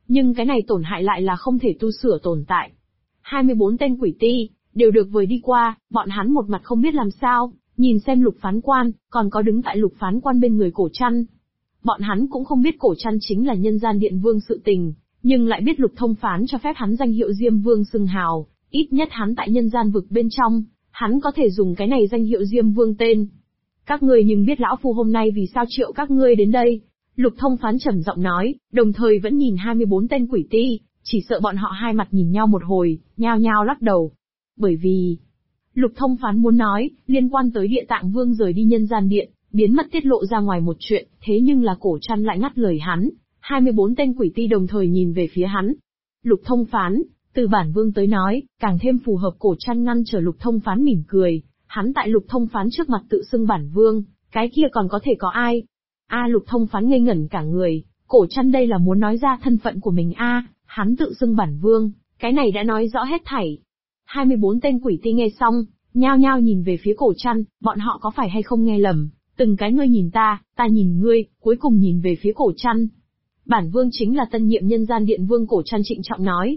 nhưng cái này tổn hại lại là không thể tu sửa tồn tại. 24 tên quỷ ti, đều được vời đi qua, bọn hắn một mặt không biết làm sao, nhìn xem Lục Phán Quan, còn có đứng tại Lục Phán Quan bên người Cổ Trăn. Bọn hắn cũng không biết Cổ Trăn chính là nhân gian điện vương sự tình, nhưng lại biết Lục Thông Phán cho phép hắn danh hiệu Diêm Vương xưng hào, ít nhất hắn tại nhân gian vực bên trong, hắn có thể dùng cái này danh hiệu Diêm Vương tên. Các ngươi nhưng biết lão phu hôm nay vì sao triệu các ngươi đến đây? Lục Thông Phán trầm giọng nói, đồng thời vẫn nhìn 24 tên quỷ ti, chỉ sợ bọn họ hai mặt nhìn nhau một hồi, nhao nhao lắc đầu. Bởi vì, Lục Thông Phán muốn nói, liên quan tới Địa Tạng Vương rời đi nhân gian điện, biến mất tiết lộ ra ngoài một chuyện, thế nhưng là Cổ Trăn lại ngắt lời hắn. 24 tên quỷ ti đồng thời nhìn về phía hắn. Lục Thông Phán, từ bản vương tới nói, càng thêm phù hợp. Cổ Trăn ngăn trở Lục Thông Phán mỉm cười, hắn tại Lục Thông Phán trước mặt tự xưng bản vương, cái kia còn có thể có ai? Lục Thông Phán ngây ngẩn cả người, Cổ Trăn đây là muốn nói ra thân phận của mình hắn tự xưng bản vương, cái này đã nói rõ hết thảy. 24 tên quỷ ti nghe xong, nhao nhao nhìn về phía Cổ Trăn, bọn họ có phải hay không nghe lầm, từng cái ngươi nhìn ta nhìn ngươi, cuối cùng nhìn về phía Cổ Trăn. Bản vương chính là tân nhiệm nhân gian điện vương. Cổ Trăn trịnh trọng nói.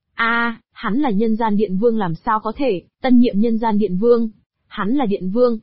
Hắn là nhân gian điện vương làm sao có thể, tân nhiệm nhân gian điện vương, hắn là điện vương.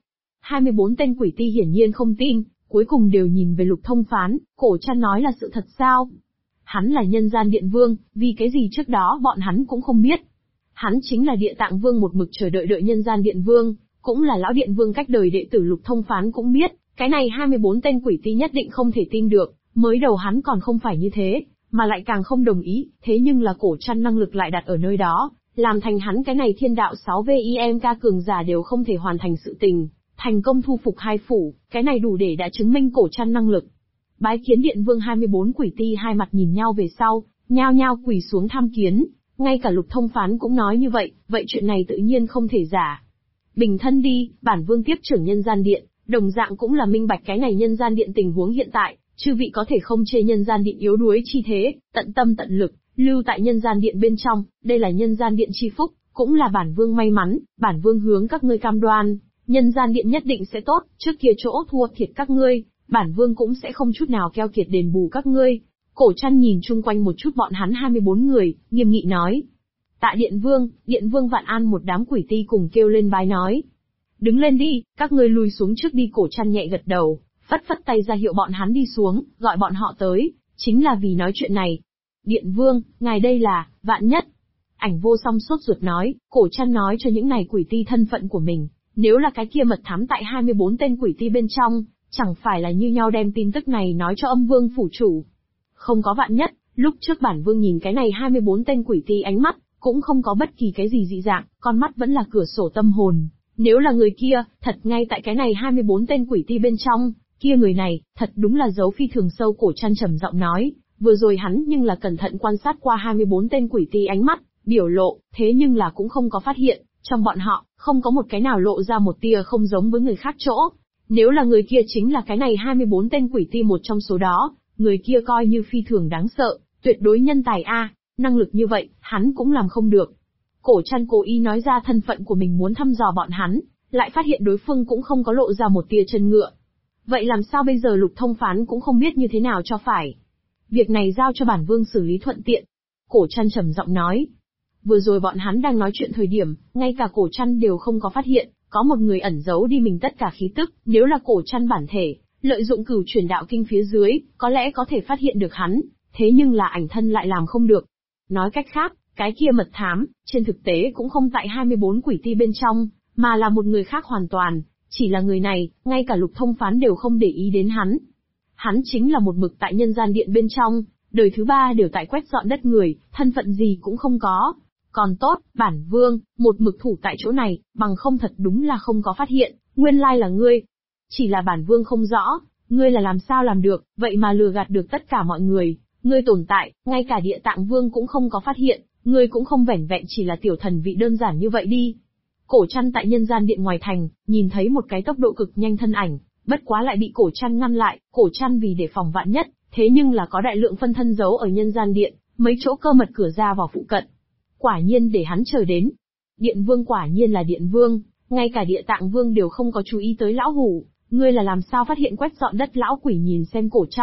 24 tên quỷ ti hiển nhiên không tin, cuối cùng đều nhìn về Lục Thông Phán. Cổ Trăn nói là sự thật sao? Hắn là nhân gian điện vương, vì cái gì trước đó bọn hắn cũng không biết. Hắn chính là Địa Tạng Vương một mực chờ đợi nhân gian điện vương, cũng là lão điện vương cách đời đệ tử. Lục Thông Phán cũng biết, cái này 24 tên quỷ ti nhất định không thể tin được, mới đầu hắn còn không phải như thế, mà lại càng không đồng ý, thế nhưng là Cổ Trăn năng lực lại đặt ở nơi đó, làm thành hắn cái này thiên đạo 6VIMK cường giả đều không thể hoàn thành sự tình, thành công thu phục hai phủ, cái này đủ để đã chứng minh Cổ Trăn năng lực. Bái kiến điện vương. 24 quỷ ti hai mặt nhìn nhau về sau, nhao nhao quỳ xuống tham kiến, ngay cả Lục Thông Phán cũng nói như vậy, vậy chuyện này tự nhiên không thể giả. Bình thân đi, bản vương tiếp trưởng nhân gian điện, đồng dạng cũng là minh bạch cái này nhân gian điện tình huống hiện tại, chư vị có thể không chê nhân gian điện yếu đuối chi thế, tận tâm tận lực, lưu tại nhân gian điện bên trong, đây là nhân gian điện chi phúc, cũng là bản vương may mắn, bản vương hướng các ngươi cam đoan, nhân gian điện nhất định sẽ tốt, trước kia chỗ thua thiệt các ngươi, bản vương cũng sẽ không chút nào keo kiệt đền bù các ngươi. Cổ Trăn nhìn chung quanh một chút bọn hắn 24 người, nghiêm nghị nói. Tạ điện vương vạn an. Một đám quỷ ti cùng kêu lên bái nói. Đứng lên đi, các ngươi lùi xuống trước đi. Cổ Trăn nhẹ gật đầu, phất phất tay ra hiệu bọn hắn đi xuống, gọi bọn họ tới, chính là vì nói chuyện này. Điện vương, ngài đây là, vạn nhất. Ảnh Vô Song sốt ruột nói, Cổ Trăn nói cho những này quỷ ti thân phận của mình, nếu là cái kia mật thám tại 24 tên quỷ ti bên trong, chẳng phải là như nhau đem tin tức này nói cho Âm Vương phủ chủ. Không có vạn nhất, lúc trước bản vương nhìn cái này 24 tên quỷ ti ánh mắt, cũng không có bất kỳ cái gì dị dạng, con mắt vẫn là cửa sổ tâm hồn. Nếu là người kia, thật ngay tại cái này 24 tên quỷ ti bên trong, kia người này, thật đúng là dấu phi thường sâu. Cổ Trăn trầm giọng nói, vừa rồi hắn nhưng là cẩn thận quan sát qua 24 tên quỷ ti ánh mắt, biểu lộ, thế nhưng là cũng không có phát hiện, trong bọn họ, không có một cái nào lộ ra một tia không giống với người khác chỗ. Nếu là người kia chính là cái này 24 tên quỷ ti một trong số đó, người kia coi như phi thường đáng sợ, tuyệt đối nhân tài năng lực như vậy, hắn cũng làm không được. Cổ Trăn cố ý nói ra thân phận của mình muốn thăm dò bọn hắn, lại phát hiện đối phương cũng không có lộ ra một tia chân ngựa. Vậy làm sao bây giờ? Lục Thông Phán cũng không biết như thế nào cho phải. Việc này giao cho bản vương xử lý thuận tiện. Cổ Trăn trầm giọng nói. Vừa rồi bọn hắn đang nói chuyện thời điểm, ngay cả Cổ Trăn đều không có phát hiện, có một người ẩn giấu đi mình tất cả khí tức, nếu là Cổ Trăn bản thể, lợi dụng Cửu Chuyển Đạo Kinh phía dưới, có lẽ có thể phát hiện được hắn, thế nhưng là ảnh thân lại làm không được. Nói cách khác, cái kia mật thám, trên thực tế cũng không tại 24 quỷ ti bên trong, mà là một người khác hoàn toàn, chỉ là người này, ngay cả Lục Thông Phán đều không để ý đến hắn. Hắn chính là một mực tại nhân gian điện bên trong, đời thứ 3 đều tại quét dọn đất người, thân phận gì cũng không có. Còn tốt, bản vương, một mực thủ tại chỗ này, bằng không thật đúng là không có phát hiện, nguyên lai là ngươi. Chỉ là bản vương không rõ, ngươi là làm sao làm được, vậy mà lừa gạt được tất cả mọi người, ngươi tồn tại, ngay cả Địa Tạng Vương cũng không có phát hiện, ngươi cũng không vẻn vẹn chỉ là tiểu thần vị đơn giản như vậy đi. Cổ Trăn tại nhân gian điện ngoài thành, nhìn thấy một cái tốc độ cực nhanh thân ảnh, bất quá lại bị Cổ Trăn ngăn lại. Cổ Trăn vì để phòng vạn nhất, thế nhưng là có đại lượng phân thân giấu ở nhân gian điện, mấy chỗ cơ mật cửa ra vào phụ cận. Quả nhiên để hắn chờ đến. Điện vương quả nhiên là điện vương, ngay cả Địa Tạng Vương đều không có chú ý tới lão hủ, ngươi là làm sao phát hiện quét dọn đất? Lão quỷ nhìn xem Cổ Trăn,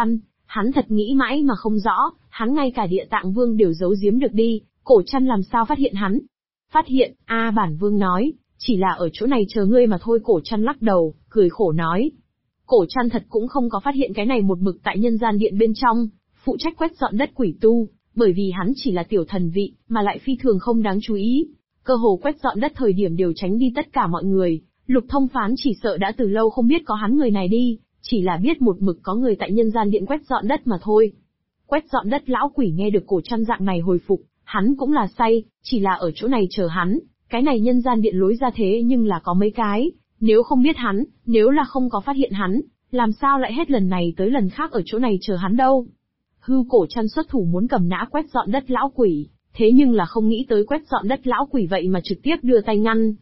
Hắn thật nghĩ mãi mà không rõ, hắn ngay cả Địa Tạng Vương đều giấu giếm được đi, Cổ Trăn làm sao phát hiện hắn? Phát hiện, Bản Vương nói, chỉ là ở chỗ này chờ ngươi mà thôi. Cổ Trăn lắc đầu, cười khổ nói. Cổ Trăn thật cũng không có phát hiện cái này một mực tại nhân gian điện bên trong, phụ trách quét dọn đất quỷ tu, bởi vì hắn chỉ là tiểu thần vị, mà lại phi thường không đáng chú ý. Cơ hồ quét dọn đất thời điểm đều tránh đi tất cả mọi người, Lục Thông Phán chỉ sợ đã từ lâu không biết có hắn người này đi, chỉ là biết một mực có người tại nhân gian điện quét dọn đất mà thôi. Quét dọn đất lão quỷ nghe được Cổ Trăn dạng này hồi phục, hắn cũng là say, chỉ là ở chỗ này chờ hắn, cái này nhân gian điện lối ra thế nhưng là có mấy cái, nếu không biết hắn, nếu là không có phát hiện hắn, làm sao lại hết lần này tới lần khác ở chỗ này chờ hắn đâu. Cổ Trăn xuất thủ muốn cầm nã quét dọn đất lão quỷ, thế nhưng là không nghĩ tới quét dọn đất lão quỷ vậy mà trực tiếp đưa tay ngăn.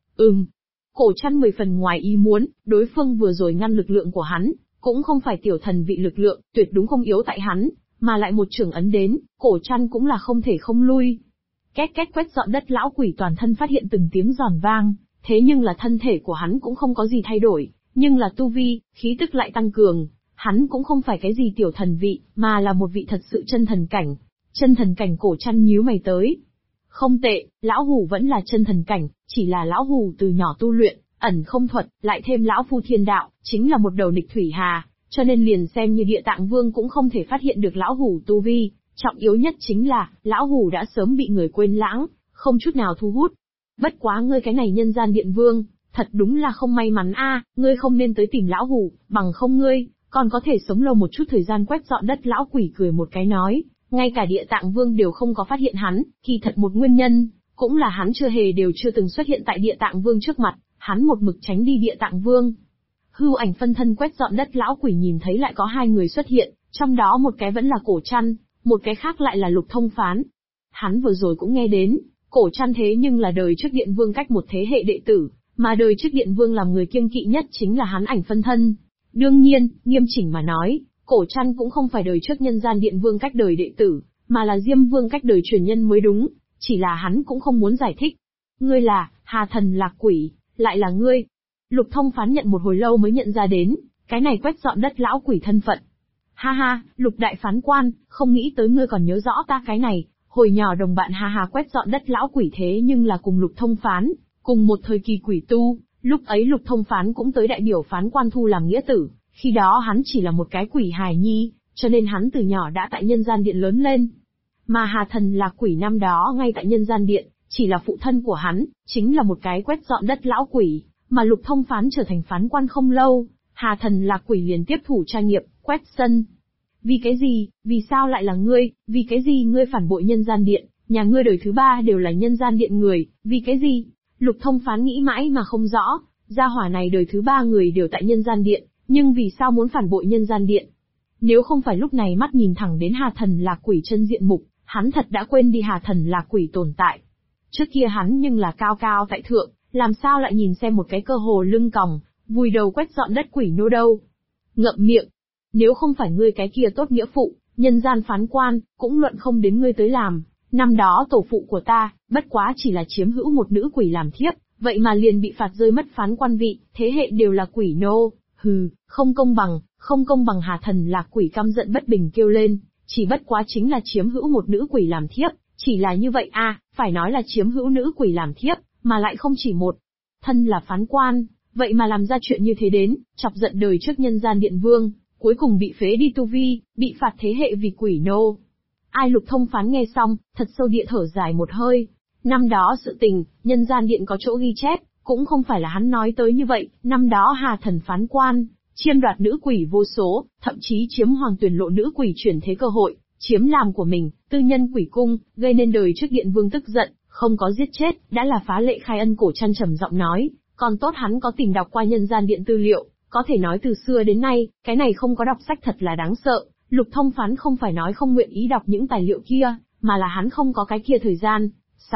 Cổ Trăn 10 phần ngoài ý muốn, đối phương vừa rồi ngăn lực lượng của hắn, cũng không phải tiểu thần vị lực lượng, tuyệt đúng không yếu tại hắn, mà lại một chưởng ấn đến, Cổ Trăn cũng là không thể không lui. Két két quét dọn đất lão quỷ toàn thân phát hiện từng tiếng giòn vang, thế nhưng là thân thể của hắn cũng không có gì thay đổi, nhưng là tu vi, khí tức lại tăng cường, hắn cũng không phải cái gì tiểu thần vị, mà là một vị thật sự chân thần cảnh. Chân thần cảnh. Cổ Trăn nhíu mày tới. Không tệ, lão hủ vẫn là chân thần cảnh, chỉ là lão hủ từ nhỏ tu luyện, ẩn không thuật, lại thêm lão phu thiên đạo, chính là một đầu nghịch thủy hà, cho nên liền xem như Địa Tạng Vương cũng không thể phát hiện được lão hủ tu vi, trọng yếu nhất chính là, lão hủ đã sớm bị người quên lãng, không chút nào thu hút. Bất quá ngươi cái này nhân gian điện vương, thật đúng là không may mắn ngươi không nên tới tìm lão hủ, bằng không ngươi, còn có thể sống lâu một chút thời gian. Quét dọn đất lão quỷ cười một cái nói, ngay cả Địa Tạng Vương đều không có phát hiện hắn, kỳ thật một nguyên nhân, cũng là hắn chưa từng xuất hiện tại Địa Tạng Vương trước mặt, hắn một mực tránh đi Địa Tạng Vương. Hưu ảnh phân thân quét dọn đất lão quỷ nhìn thấy lại có hai người xuất hiện, trong đó một cái vẫn là Cổ Trăn, một cái khác lại là Lục Thông Phán. Hắn vừa rồi cũng nghe đến, Cổ Trăn thế nhưng là đời trước Điện Vương cách một thế hệ đệ tử, mà đời trước Điện Vương làm người kiêng kỵ nhất chính là hắn ảnh phân thân. Đương nhiên, nghiêm chỉnh mà nói, Cổ Trăn cũng không phải đời trước nhân gian Điện Vương cách đời đệ tử, mà là Diêm Vương cách đời truyền nhân mới đúng, chỉ là hắn cũng không muốn giải thích. Ngươi là, Hà Thần Lạc Quỷ, lại là ngươi. Lục Thông Phán nhận một hồi lâu mới nhận ra đến, cái này quét dọn đất lão quỷ thân phận. Ha ha, Lục Đại Phán Quan, không nghĩ tới ngươi còn nhớ rõ ta cái này, hồi nhỏ đồng bạn quét dọn đất lão quỷ thế nhưng là cùng Lục Thông Phán, cùng một thời kỳ quỷ tu, lúc ấy Lục Thông Phán cũng tới đại biểu Phán Quan thu làm nghĩa tử, khi đó hắn chỉ là một cái quỷ hài nhi, cho nên hắn từ nhỏ đã tại nhân gian điện lớn lên. Mà Hà Thần Lạc Quỷ năm đó ngay tại nhân gian điện, chỉ là phụ thân của hắn, chính là một cái quét dọn đất lão quỷ, mà Lục Thông Phán trở thành Phán Quan không lâu, Hà Thần Lạc Quỷ liền tiếp thủ tra nghiệp, quét sân. Vì cái gì, vì sao lại là ngươi, vì cái gì ngươi phản bội nhân gian điện, nhà ngươi đời thứ ba đều là nhân gian điện người, vì cái gì? Lục Thông Phán nghĩ mãi mà không rõ, gia hỏa này đời thứ ba người đều tại nhân gian điện, nhưng vì sao muốn phản bội nhân gian điện? Nếu không phải lúc này mắt nhìn thẳng đến Hà Thần Lạc Quỷ chân diện mục, hắn thật đã quên đi Hà Thần Lạc Quỷ tồn tại. Trước kia hắn nhưng là cao cao tại thượng, làm sao lại nhìn xem một cái cơ hồ lưng còng, vùi đầu quét dọn đất quỷ nô đâu? Ngậm miệng! Nếu không phải ngươi cái kia tốt nghĩa phụ, nhân gian phán quan, cũng luận không đến ngươi tới làm. Năm đó tổ phụ của ta, bất quá chỉ là chiếm hữu một nữ quỷ làm thiếp, vậy mà liền bị phạt rơi mất phán quan vị, thế hệ đều là quỷ nô. Không công bằng, không công bằng. Hà Thần Lạc Quỷ căm giận bất bình kêu lên, chỉ bất quá chính là chiếm hữu một nữ quỷ làm thiếp, chỉ là như vậy phải nói là chiếm hữu nữ quỷ làm thiếp, mà lại không chỉ một. Thân là phán quan, vậy mà làm ra chuyện như thế đến, chọc giận đời trước nhân gian điện vương, cuối cùng bị phế đi tu vi, bị phạt thế hệ vì quỷ nô. Lục Thông Phán nghe xong, thật sâu địa thở dài một hơi. Năm đó sự tình, nhân gian điện có chỗ ghi chép, cũng không phải là hắn nói tới như vậy. Năm đó Hà Thần phán quan, chiêm đoạt nữ quỷ vô số, thậm chí chiếm Hoàng Tuyển Lộ nữ quỷ chuyển thế cơ hội, chiếm làm của mình, tư nhân quỷ cung, gây nên đời trước điện vương tức giận, không có giết chết, đã là phá lệ khai ân. Cổ Trăn trầm giọng nói, còn tốt hắn có tìm đọc qua nhân gian điện tư liệu, có thể nói từ xưa đến nay, cái này không có đọc sách thật là đáng sợ. Lục Thông Phán không phải nói không nguyện ý đọc những tài liệu kia, mà là hắn không có cái kia thời gian.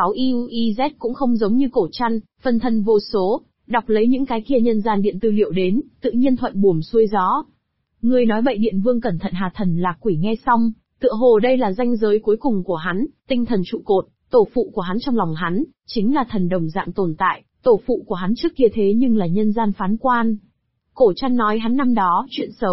6UIZ cũng không giống như Cổ Trăn, phân thân vô số, đọc lấy những cái kia nhân gian điện tư liệu đến, tự nhiên thuận buồm xuôi gió. Ngươi nói bậy. Điện vương cẩn thận. Hà Thần Lạc Quỷ nghe xong, tựa hồ đây là ranh giới cuối cùng của hắn, tinh thần trụ cột, tổ phụ của hắn trong lòng hắn, chính là thần đồng dạng tồn tại, tổ phụ của hắn trước kia thế nhưng là nhân gian phán quan. Cổ Trăn nói hắn năm đó chuyện xấu,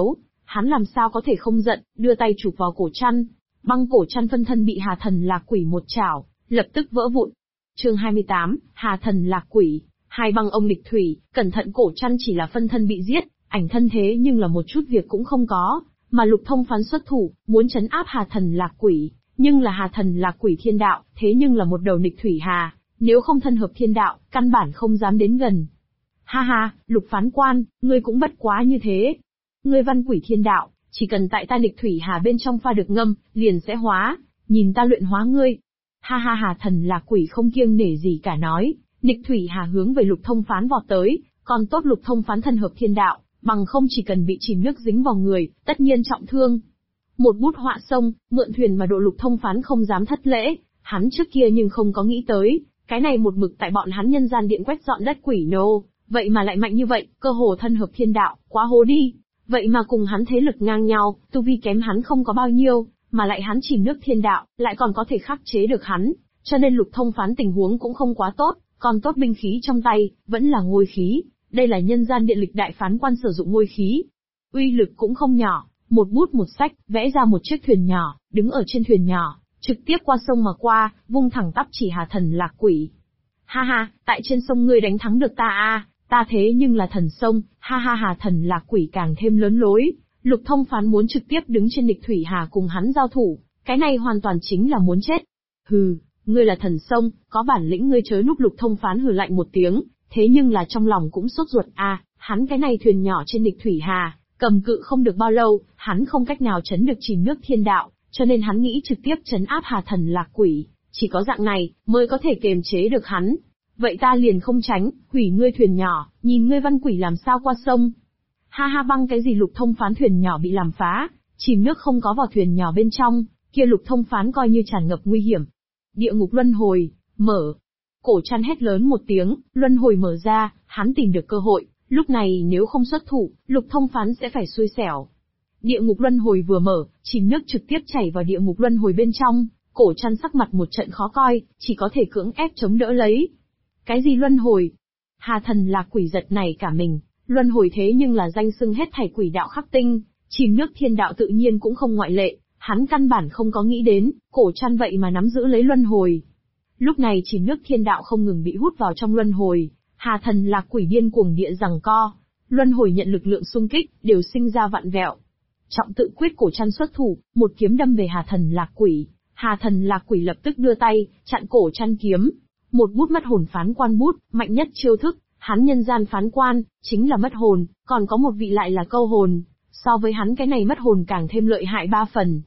hắn làm sao có thể không giận, đưa tay chụp vào cổ chăn. Băng cổ chăn phân thân bị Hà Thần Lạc Quỷ một chảo, lập tức vỡ vụn. Chương 28, Hà Thần Lạc Quỷ, hai băng ông địch thủy, cẩn thận cổ chăn chỉ là phân thân bị giết, ảnh thân thế nhưng là một chút việc cũng không có, mà Lục Thông Phán xuất thủ, muốn trấn áp Hà Thần Lạc Quỷ, nhưng là Hà Thần Lạc Quỷ thiên đạo, thế nhưng là một đầu nghịch thủy hà, nếu không thân hợp thiên đạo, căn bản không dám đến gần. Ha ha, Lục phán quan, ngươi cũng bất quá như thế. Ngươi văn quỷ thiên đạo, chỉ cần tại ta nghịch thủy hà bên trong pha được ngâm, liền sẽ hóa, nhìn ta luyện hóa ngươi. Ha ha, Hà Thần Lạc Quỷ không kiêng nể gì cả nói, nghịch thủy hà hướng về Lục Thông Phán vọt tới, còn tốt Lục Thông Phán thân hợp thiên đạo, bằng không chỉ cần bị chìm nước dính vào người, tất nhiên trọng thương. Một bút họa sông, mượn thuyền mà độ Lục Thông Phán không dám thất lễ, hắn trước kia nhưng không có nghĩ tới, cái này một mực tại bọn hắn nhân gian điện quét dọn đất quỷ nô, vậy mà lại mạnh như vậy, cơ hồ thân hợp thiên đạo, quá hố đi. Vậy mà cùng hắn thế lực ngang nhau, tu vi kém hắn không có bao nhiêu, mà lại hắn chìm nước thiên đạo, lại còn có thể khắc chế được hắn, cho nên Lục Thông Phán tình huống cũng không quá tốt, còn tốt binh khí trong tay, vẫn là ngôi khí, đây là nhân gian điện lịch đại phán quan sử dụng ngôi khí. Uy lực cũng không nhỏ, một bút một sách, vẽ ra một chiếc thuyền nhỏ, đứng ở trên thuyền nhỏ, trực tiếp qua sông mà qua, vung thẳng tắp chỉ Hà Thần Lạc Quỷ. Ha ha, tại trên sông ngươi đánh thắng được ta à, ta thế nhưng là thần sông, ha ha. Hà Thần Lạc Quỷ càng thêm lớn lối, Lục Thông Phán muốn trực tiếp đứng trên địch thủy hà cùng hắn giao thủ, cái này hoàn toàn chính là muốn chết. Hừ, ngươi là thần sông, có bản lĩnh ngươi chớ núp. Lục Thông Phán hừ lạnh một tiếng, thế nhưng là trong lòng cũng sốt ruột à, hắn cái này thuyền nhỏ trên địch thủy hà, cầm cự không được bao lâu, hắn không cách nào chấn được chìm nước thiên đạo, cho nên hắn nghĩ trực tiếp trấn áp Hà Thần Lạc Quỷ, chỉ có dạng này mới có thể kiềm chế được hắn. Vậy ta liền không tránh, hủy ngươi thuyền nhỏ, nhìn ngươi văn quỷ làm sao qua sông. Ha ha, băng cái gì? Lục Thông Phán thuyền nhỏ bị làm phá, chìm nước không có vào thuyền nhỏ bên trong, kia Lục Thông Phán coi như tràn ngập nguy hiểm. Địa ngục luân hồi, mở. Cổ chăn hét lớn một tiếng, luân hồi mở ra, hắn tìm được cơ hội, lúc này nếu không xuất thủ, Lục Thông Phán sẽ phải xui xẻo. Địa ngục luân hồi vừa mở, chìm nước trực tiếp chảy vào địa ngục luân hồi bên trong, cổ chăn sắc mặt một trận khó coi, chỉ có thể cưỡng ép chống đỡ lấy. Cái gì luân hồi? Hà Thần Lạc Quỷ giật này cả mình, luân hồi thế nhưng là danh xưng hết thảy quỷ đạo khắc tinh, chìm nước thiên đạo tự nhiên cũng không ngoại lệ, hắn căn bản không có nghĩ đến, cổ chăn vậy mà nắm giữ lấy luân hồi. Lúc này chìm nước thiên đạo không ngừng bị hút vào trong luân hồi, Hà Thần Lạc Quỷ điên cuồng địa giằng co, luân hồi nhận lực lượng xung kích, đều sinh ra vặn vẹo. Trọng tự quyết, cổ chăn xuất thủ, một kiếm đâm về Hà Thần Lạc Quỷ. Hà Thần Lạc Quỷ lập tức đưa tay, chặn cổ chăn kiếm. Một bút mất hồn phán quan bút, mạnh nhất chiêu thức, hắn nhân gian phán quan, chính là mất hồn, còn có một vị lại là câu hồn. So với hắn cái này mất hồn càng thêm lợi hại 3 phần.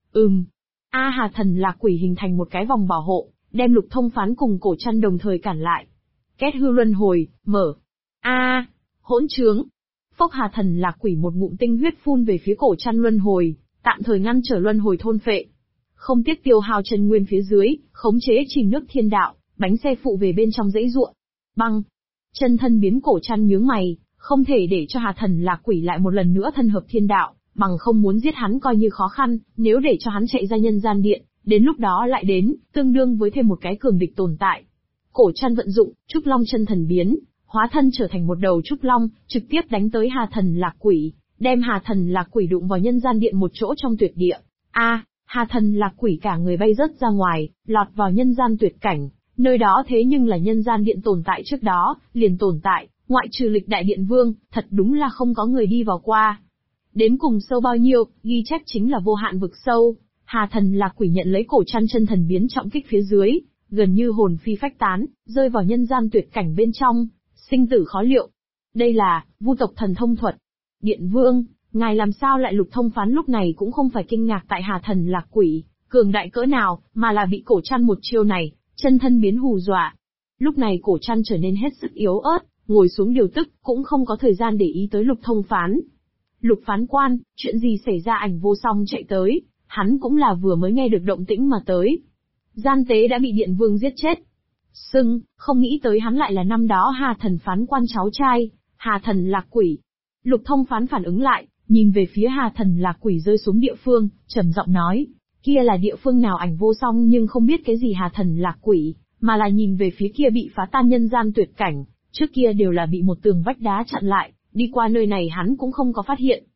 Hà Thần Lạc Quỷ hình thành một cái vòng bảo hộ, đem Lục Thông Phán cùng cổ chăn đồng thời cản lại. Kết hư luân hồi, mở. Hỗn trướng. Phốc, Hà Thần Lạc Quỷ một ngụm tinh huyết phun về phía cổ chăn luân hồi, tạm thời ngăn trở luân hồi thôn phệ. Không tiếc tiêu hao chân nguyên phía dưới, khống chế chìm nước thiên đạo, bánh xe phụ về bên trong dãy ruộng. Băng. Chân thân biến, cổ chăn nhướng mày, không thể để cho Hà Thần Lạc Quỷ lại một lần nữa thân hợp thiên đạo, bằng không muốn giết hắn coi như khó khăn, nếu để cho hắn chạy ra nhân gian điện, đến lúc đó lại đến, tương đương với thêm một cái cường địch tồn tại. Cổ chăn vận dụng, Trúc Long chân thần biến, hóa thân trở thành một đầu Trúc Long, trực tiếp đánh tới Hà Thần Lạc Quỷ, đem Hà Thần Lạc Quỷ đụng vào nhân gian điện một chỗ trong tuyệt địa. Hà Thần Lạc Quỷ cả người bay rớt ra ngoài, lọt vào nhân gian tuyệt cảnh, nơi đó thế nhưng là nhân gian điện tồn tại trước đó, liền tồn tại, ngoại trừ lịch đại điện vương, thật đúng là không có người đi vào qua. Đến cùng sâu bao nhiêu, ghi chép chính là vô hạn vực sâu. Hà Thần Lạc Quỷ nhận lấy cổ chăn chân thần biến trọng kích phía dưới, gần như hồn phi phách tán, rơi vào nhân gian tuyệt cảnh bên trong, sinh tử khó liệu. Đây là vu tộc thần thông thuật. Điện vương, ngài làm sao lại? Lục Thông Phán lúc này cũng không phải kinh ngạc tại Hà Thần Lạc Quỷ cường đại cỡ nào, mà là bị cổ chăn một chiêu này, chân thân biến hù dọa. Lúc này cổ chăn trở nên hết sức yếu ớt, ngồi xuống điều tức, cũng không có thời gian để ý tới Lục Thông Phán. Lục phán quan, chuyện gì xảy ra? Ảnh vô song chạy tới, hắn cũng là vừa mới nghe được động tĩnh mà tới. Gian tế đã bị điện vương giết chết. Không nghĩ tới hắn lại là năm đó Hà Thần phán quan cháu trai, Hà Thần Lạc Quỷ. Lục Thông Phán phản ứng lại, nhìn về phía Hà Thần Lạc Quỷ rơi xuống địa phương, trầm giọng nói, kia là địa phương nào? Ảnh vô song nhưng không biết cái gì Hà Thần Lạc Quỷ, mà là nhìn về phía kia bị phá tan nhân gian tuyệt cảnh, trước kia đều là bị một tường vách đá chặn lại, đi qua nơi này hắn cũng không có phát hiện.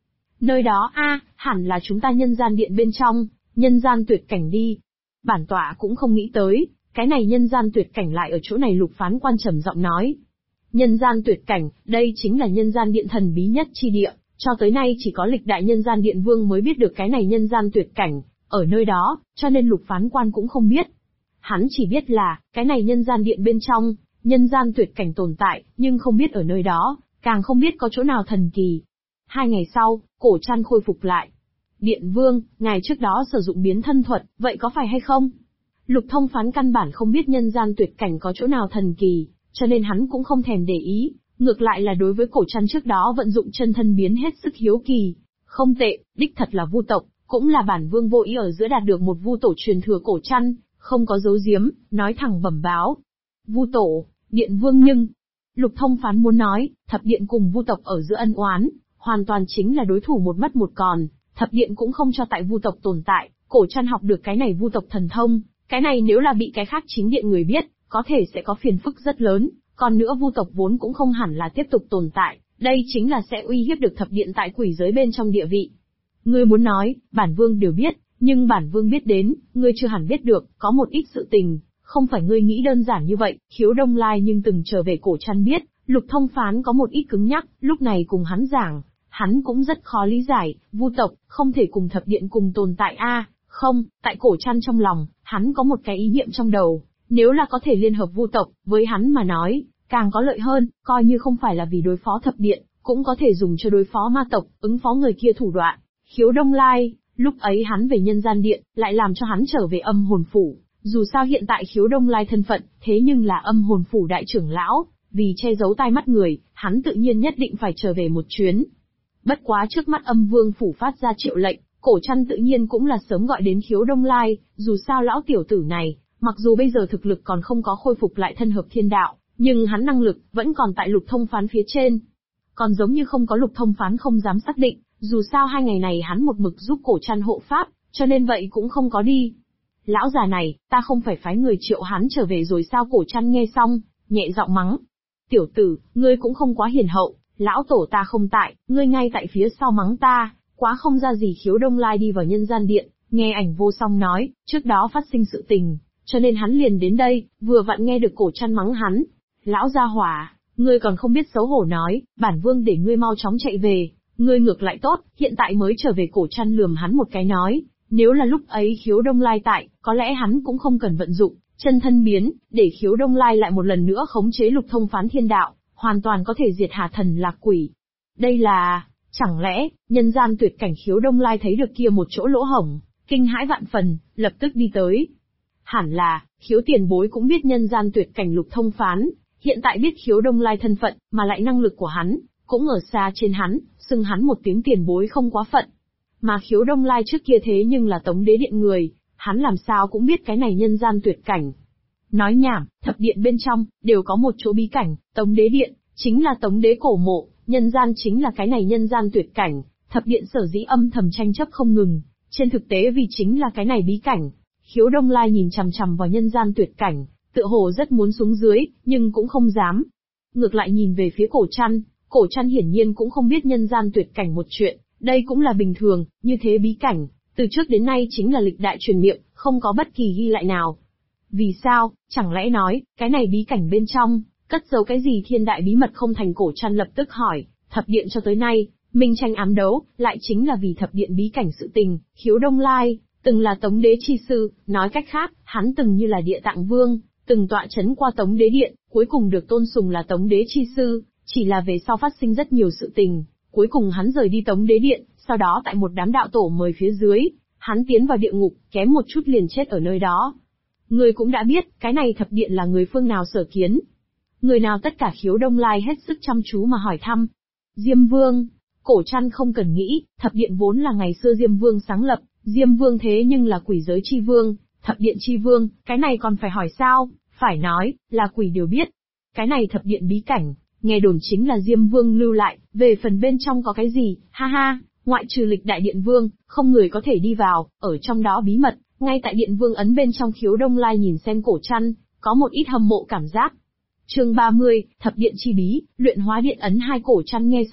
Nơi đó hẳn là chúng ta nhân gian điện bên trong, nhân gian tuyệt cảnh đi. Bản tọa cũng không nghĩ tới, cái này nhân gian tuyệt cảnh lại ở chỗ này. Lục Phán Quan trầm giọng nói. Nhân gian tuyệt cảnh, đây chính là nhân gian điện thần bí nhất chi địa, cho tới nay chỉ có lịch đại nhân gian điện vương mới biết được cái này nhân gian tuyệt cảnh, ở nơi đó, cho nên Lục Phán Quan cũng không biết. Hắn chỉ biết là, cái này nhân gian điện bên trong, nhân gian tuyệt cảnh tồn tại, nhưng không biết ở nơi đó, càng không biết có chỗ nào thần kỳ. 2 ngày sau, cổ trăn khôi phục lại. Điện vương, ngài trước đó sử dụng biến thân thuật, vậy có phải hay không? Lục Thông Phán căn bản không biết nhân gian tuyệt cảnh có chỗ nào thần kỳ, cho nên hắn cũng không thèm để ý, ngược lại là đối với cổ trăn trước đó vận dụng chân thân biến hết sức hiếu kỳ. Không tệ, đích thật là vu tộc, cũng là bản vương vô ý ở giữa đạt được một vu tổ truyền thừa. Cổ trăn không có giấu giếm, nói thẳng bẩm báo. Vu tổ, điện vương nhưng... Lục Thông Phán muốn nói, thập điện cùng vu tộc ở giữa ân oán, hoàn toàn chính là đối thủ một mất một còn, thập điện cũng không cho tại vu tộc tồn tại. Cổ trăn học được cái này vu tộc thần thông, cái này nếu là bị cái khác chính điện người biết, có thể sẽ có phiền phức rất lớn, còn nữa vu tộc vốn cũng không hẳn là tiếp tục tồn tại, đây chính là sẽ uy hiếp được thập điện tại quỷ giới bên trong địa vị. Ngươi muốn nói, bản vương đều biết, nhưng bản vương biết đến, ngươi chưa hẳn biết được, có một ít sự tình, không phải ngươi nghĩ đơn giản như vậy. Khiếu Đông Lai nhưng từng trở về cổ trăn biết, Lục Thông Phán có một ít cứng nhắc, lúc này cùng hắn giảng, hắn cũng rất khó lý giải, vu tộc, không thể cùng thập điện cùng tồn tại không, tại cổ trăn trong lòng, hắn có một cái ý niệm trong đầu, nếu là có thể liên hợp vu tộc, với hắn mà nói, càng có lợi hơn, coi như không phải là vì đối phó thập điện, cũng có thể dùng cho đối phó ma tộc, ứng phó người kia thủ đoạn. Khiếu Đông Lai, lúc ấy hắn về nhân gian điện, lại làm cho hắn trở về âm hồn phủ, dù sao hiện tại Khiếu Đông Lai thân phận, thế nhưng là âm hồn phủ đại trưởng lão, vì che giấu tai mắt người, hắn tự nhiên nhất định phải trở về một chuyến. Bất quá trước mắt âm vương phủ phát ra triệu lệnh, cổ trăn tự nhiên cũng là sớm gọi đến Khiếu Đông Lai, dù sao lão tiểu tử này, mặc dù bây giờ thực lực còn không có khôi phục lại thân hợp thiên đạo, nhưng hắn năng lực, vẫn còn tại Lục Thông Phán phía trên. Còn giống như không có Lục Thông Phán không dám xác định, dù sao 2 ngày này hắn một mực giúp cổ trăn hộ pháp, cho nên vậy cũng không có đi. Lão già này, ta không phải phái người triệu hắn trở về rồi sao? Cổ trăn nghe xong, nhẹ giọng mắng. Tiểu tử, ngươi cũng không quá hiền hậu, lão tổ ta không tại, ngươi ngay tại phía sau mắng ta, quá không ra gì. Khiếu Đông Lai đi vào nhân gian điện, nghe Ảnh Vô Song nói, trước đó phát sinh sự tình, cho nên hắn liền đến đây, vừa vặn nghe được cổ trăn mắng hắn. Lão gia hỏa, ngươi còn không biết xấu hổ nói, bản vương để ngươi mau chóng chạy về, ngươi ngược lại tốt, hiện tại mới trở về. Cổ trăn lườm hắn một cái nói, nếu là lúc ấy Khiếu Đông Lai tại, có lẽ hắn cũng không cần vận dụng chân thân biến, để Khiếu Đông Lai lại một lần nữa khống chế Lục Thông Phán thiên đạo, hoàn toàn có thể diệt hà thần lạc quỷ. Đây là, chẳng lẽ, nhân gian tuyệt cảnh? Khiếu Đông Lai thấy được kia một chỗ lỗ hổng, kinh hãi vạn phần, lập tức đi tới. Hẳn là, Khiếu tiền bối cũng biết nhân gian tuyệt cảnh Lục Thông Phán, hiện tại biết Khiếu Đông Lai thân phận, mà lại năng lực của hắn, cũng ở xa trên hắn, xưng hắn một tiếng tiền bối không quá phận. Mà Khiếu Đông Lai trước kia thế nhưng là Tống Đế Điện người, hắn làm sao cũng biết cái này nhân gian tuyệt cảnh. Nói nhảm, thập điện bên trong, đều có một chỗ bí cảnh, Tống Đế Điện, chính là Tống Đế cổ mộ, nhân gian chính là cái này nhân gian tuyệt cảnh, thập điện sở dĩ âm thầm tranh chấp không ngừng, trên thực tế vì chính là cái này bí cảnh. Khiếu Đông Lai nhìn chằm chằm vào nhân gian tuyệt cảnh, tựa hồ rất muốn xuống dưới, nhưng cũng không dám. Ngược lại nhìn về phía cổ trăn hiển nhiên cũng không biết nhân gian tuyệt cảnh một chuyện, đây cũng là bình thường, như thế bí cảnh, từ trước đến nay chính là lịch đại truyền miệng, không có bất kỳ ghi lại nào. Vì sao, chẳng lẽ nói, cái này bí cảnh bên trong, cất giấu cái gì thiên đại bí mật không thành? Cổ trăn lập tức hỏi, thập điện cho tới nay, minh tranh ám đấu, lại chính là vì thập điện bí cảnh sự tình. Khiếu Đông Lai, từng là Tống Đế chi sư, nói cách khác, hắn từng như là Địa Tạng Vương, từng tọa chấn qua Tống Đế Điện, cuối cùng được tôn sùng là Tống Đế chi sư, chỉ là về sau phát sinh rất nhiều sự tình, cuối cùng hắn rời đi Tống Đế Điện, sau đó tại một đám đạo tổ mời phía dưới, hắn tiến vào địa ngục, kém một chút liền chết ở nơi đó. Người cũng đã biết, cái này thập điện là người phương nào sở kiến? Người nào? Tất cả Khiếu Đông Lai hết sức chăm chú mà hỏi thăm. Diêm Vương. Cổ trăn không cần nghĩ, thập điện vốn là ngày xưa Diêm Vương sáng lập, Diêm Vương thế nhưng là quỷ giới chi vương, thập điện chi vương, cái này còn phải hỏi sao? Phải nói, là quỷ đều biết. Cái này thập điện bí cảnh, nghe đồn chính là Diêm Vương lưu lại, về phần bên trong có cái gì, ha ha, ngoại trừ lịch đại điện vương, không người có thể đi vào, ở trong đó bí mật, ngay tại điện vương ấn bên trong. Khiếu Đông Lai nhìn xem cổ trăn, có một ít hâm mộ cảm giác. Chương 30, thập điện chi bí, luyện hóa điện ấn. Hai cổ trăn nghe xong,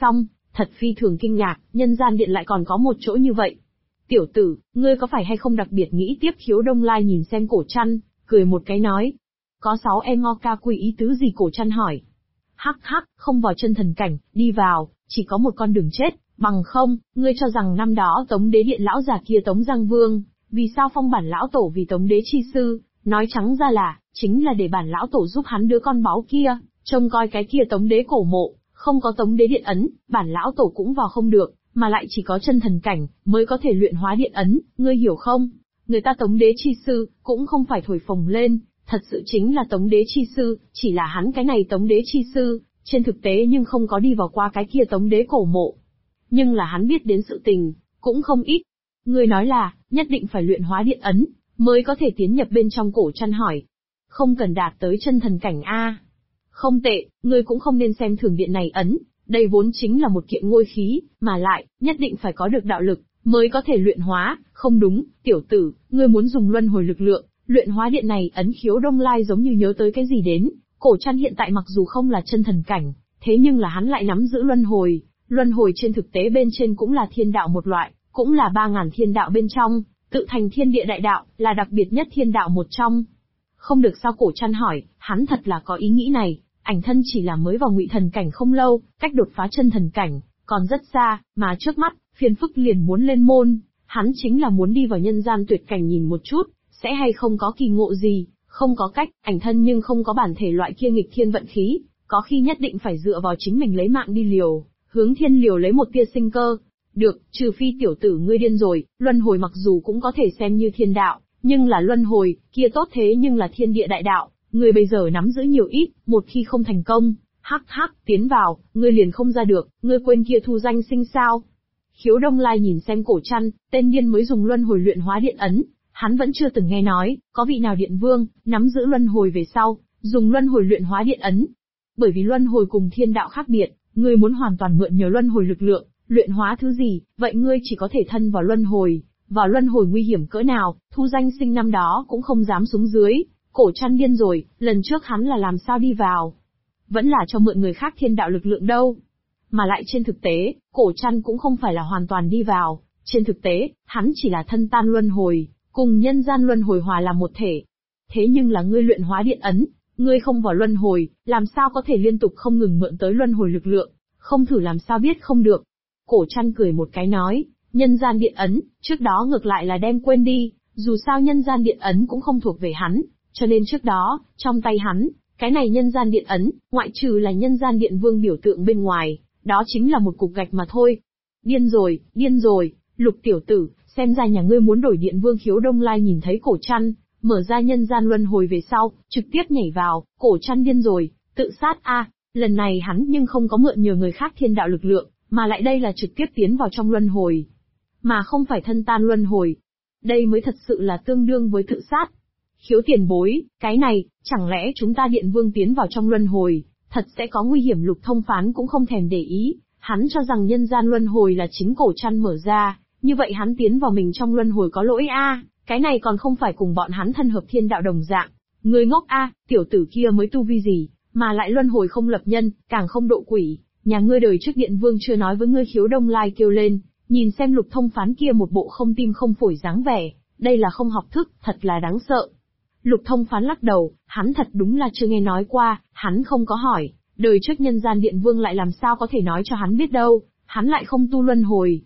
thật phi thường kinh ngạc, nhân gian điện lại còn có một chỗ như vậy. Tiểu tử, ngươi có phải hay không đặc biệt nghĩ tiếp? Khiếu Đông Lai nhìn xem Cổ Trăn, cười một cái nói. Có 6 em ngo ca quy ý tứ gì? Cổ Trăn hỏi. Hắc hắc, không vào chân thần cảnh, đi vào, chỉ có một con đường chết, bằng không, ngươi cho rằng năm đó Tống Đế Điện lão già kia Tống Giang Vương, vì sao phong bản lão tổ vì Tống Đế chi sư, nói trắng ra là, chính là để bản lão tổ giúp hắn đứa con báu kia, trông coi cái kia Tống Đế cổ mộ, không có Tống Đế Điện ấn, bản lão tổ cũng vào không được, mà lại chỉ có chân thần cảnh, mới có thể luyện hóa điện ấn, ngươi hiểu không? Người ta Tống Đế chi sư, cũng không phải thổi phồng lên, thật sự chính là Tống Đế chi sư, chỉ là hắn cái này Tống Đế chi sư, trên thực tế nhưng không có đi vào qua cái kia Tống Đế cổ mộ. Nhưng là hắn biết đến sự tình, cũng không ít. Ngươi nói là, nhất định phải luyện hóa điện ấn, mới có thể tiến nhập bên trong. Cổ Trăn hỏi. Không cần đạt tới chân thần cảnh a. Không tệ, ngươi cũng không nên xem thường điện này ấn, đây vốn chính là một kiện ngôi khí, mà lại, nhất định phải có được đạo lực, mới có thể luyện hóa. Không đúng, tiểu tử, ngươi muốn dùng luân hồi lực lượng, luyện hóa điện này ấn. Khiếu Đông Lai giống như nhớ tới cái gì đến. Cổ Trăn hiện tại mặc dù không là chân thần cảnh, thế nhưng là hắn lại nắm giữ luân hồi. Luân hồi trên thực tế bên trên cũng là thiên đạo một loại, cũng là 3000 thiên đạo bên trong, tự thành thiên địa đại đạo, là đặc biệt nhất thiên đạo một trong. Không được sao? Cổ Trăn hỏi, hắn thật là có ý nghĩ này, ảnh thân chỉ là mới vào ngụy thần cảnh không lâu, cách đột phá chân thần cảnh, còn rất xa, mà trước mắt, phiền phức liền muốn lên môn, hắn chính là muốn đi vào nhân gian tuyệt cảnh nhìn một chút, sẽ hay không có kỳ ngộ gì, không có cách, ảnh thân nhưng không có bản thể loại kia nghịch thiên vận khí, có khi nhất định phải dựa vào chính mình lấy mạng đi liều, hướng thiên liều lấy một tia sinh cơ. Được, trừ phi tiểu tử ngươi điên rồi, luân hồi mặc dù cũng có thể xem như thiên đạo, nhưng là luân hồi, kia tốt thế nhưng là thiên địa đại đạo, ngươi bây giờ nắm giữ nhiều ít, một khi không thành công, hắc hắc, tiến vào, ngươi liền không ra được, ngươi quên kia thu danh sinh sao? Khiếu Đông Lai nhìn xem Cổ Trăn, tên điên mới dùng luân hồi luyện hóa điện ấn, hắn vẫn chưa từng nghe nói, có vị nào điện vương, nắm giữ luân hồi về sau, dùng luân hồi luyện hóa điện ấn. Bởi vì luân hồi cùng thiên đạo khác biệt, ngươi muốn hoàn toàn mượn nhờ luân hồi lực lượng, luyện hóa thứ gì, vậy ngươi chỉ có thể thân vào luân hồi nguy hiểm cỡ nào, thu danh sinh năm đó cũng không dám xuống dưới. Cổ Trăn điên rồi, lần trước hắn là làm sao đi vào? Vẫn là cho mượn người khác thiên đạo lực lượng đâu. Mà lại trên thực tế, Cổ Trăn cũng không phải là hoàn toàn đi vào, trên thực tế, hắn chỉ là thân tan luân hồi, cùng nhân gian luân hồi hòa làm một thể. Thế nhưng là ngươi luyện hóa điện ấn, ngươi không vào luân hồi, làm sao có thể liên tục không ngừng mượn tới luân hồi lực lượng, không thử làm sao biết không được. Cổ Trăn cười một cái nói, nhân gian điện ấn, trước đó ngược lại là đem quên đi, dù sao nhân gian điện ấn cũng không thuộc về hắn, cho nên trước đó, trong tay hắn, cái này nhân gian điện ấn, ngoại trừ là nhân gian điện vương biểu tượng bên ngoài, đó chính là một cục gạch mà thôi. Điên rồi, Lục tiểu tử, xem ra nhà ngươi muốn đổi điện vương. Khiếu Đông Lai nhìn thấy Cổ Trăn, mở ra nhân gian luân hồi về sau, trực tiếp nhảy vào. Cổ Trăn điên rồi, tự sát a. Lần này hắn nhưng không có mượn nhờ người khác thiên đạo lực lượng, mà lại đây là trực tiếp tiến vào trong luân hồi, mà không phải thân tan luân hồi. Đây mới thật sự là tương đương với tự sát. Khiếu tiền bối, cái này, chẳng lẽ chúng ta điện vương tiến vào trong luân hồi, thật sẽ có nguy hiểm? Lục Thông Phán cũng không thèm để ý, hắn cho rằng nhân gian luân hồi là chính Cổ Trăn mở ra, như vậy hắn tiến vào mình trong luân hồi có lỗi a, cái này còn không phải cùng bọn hắn thân hợp thiên đạo đồng dạng. Người ngốc a, tiểu tử kia mới tu vi gì, mà lại luân hồi không lập nhân, càng không độ quỷ, nhà ngươi đời trước điện vương chưa nói với ngươi. Khiếu Đông Lai kêu lên, nhìn xem Lục Thông Phán kia một bộ không tim không phổi dáng vẻ, đây là không học thức, thật là đáng sợ. Lục Thông Phán lắc đầu, hắn thật đúng là chưa nghe nói qua, hắn không có hỏi, đời trước nhân gian điện vương lại làm sao có thể nói cho hắn biết đâu, hắn lại không tu luân hồi.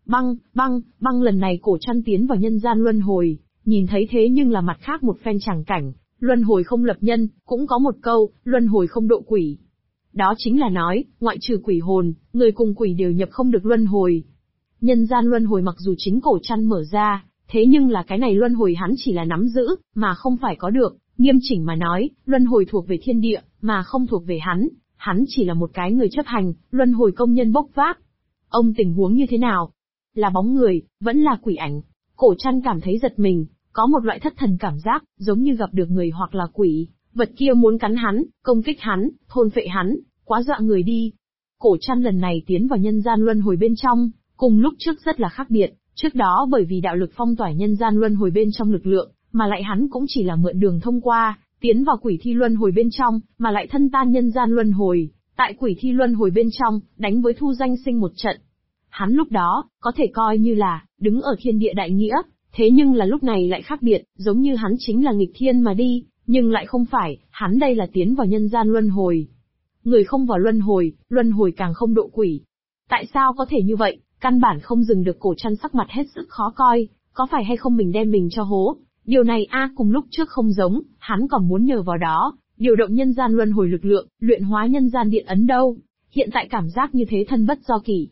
Băng, lần này Cổ Trăn tiến vào nhân gian luân hồi, nhìn thấy thế nhưng là mặt khác một phen tràng cảnh, luân hồi không lập nhân, cũng có một câu, luân hồi không độ quỷ. Đó chính là nói, ngoại trừ quỷ hồn, người cùng quỷ đều nhập không được luân hồi. Nhân gian luân hồi mặc dù chính Cổ Trăn mở ra, thế nhưng là cái này luân hồi hắn chỉ là nắm giữ, mà không phải có được. Nghiêm chỉnh mà nói, luân hồi thuộc về thiên địa, mà không thuộc về hắn chỉ là một cái người chấp hành, luân hồi công nhân bốc vác. Ông tình huống như thế nào? Là bóng người, vẫn là quỷ ảnh? Cổ Trăn cảm thấy giật mình, có một loại thất thần cảm giác, giống như gặp được người hoặc là quỷ, vật kia muốn cắn hắn, công kích hắn, thôn phệ hắn, quá dọa người đi. Cổ Trăn lần này tiến vào nhân gian luân hồi bên trong, cùng lúc trước rất là khác biệt, trước đó bởi vì đạo lực phong tỏa nhân gian luân hồi bên trong lực lượng, mà lại hắn cũng chỉ là mượn đường thông qua, tiến vào quỷ thi luân hồi bên trong, mà lại thân tan nhân gian luân hồi, tại quỷ thi luân hồi bên trong, đánh với Thu Danh Sinh một trận. Hắn lúc đó, có thể coi như là, đứng ở thiên địa đại nghĩa, thế nhưng là lúc này lại khác biệt, giống như hắn chính là nghịch thiên mà đi, nhưng lại không phải, hắn đây là tiến vào nhân gian luân hồi. Người không vào luân hồi càng không độ quỷ. Tại sao có thể như vậy, căn bản không dừng được Cổ Trăn sắc mặt hết sức khó coi, có phải hay không mình đem mình cho hố. Điều này cùng lúc trước không giống, hắn còn muốn nhờ vào đó, điều động nhân gian luân hồi lực lượng, luyện hóa nhân gian điện ấn đâu. Hiện tại cảm giác như thế thân bất do kỷ.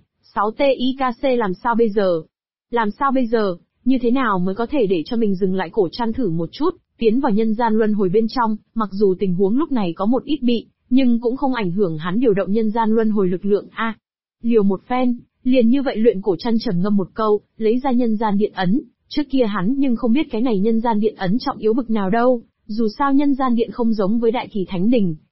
6TIKC làm sao bây giờ? Làm sao bây giờ? Như thế nào mới có thể để cho mình dừng lại Cổ Trăn thử một chút, tiến vào nhân gian luân hồi bên trong, mặc dù tình huống lúc này có một ít bị, nhưng cũng không ảnh hưởng hắn điều động nhân gian luân hồi lực lượng liều một phen, liền như vậy luyện Cổ Trăn trầm ngâm một câu, lấy ra nhân gian điện ấn. Trước kia hắn nhưng không biết cái này nhân gian điện ấn trọng yếu bực nào đâu, dù sao nhân gian điện không giống với đại kỳ thánh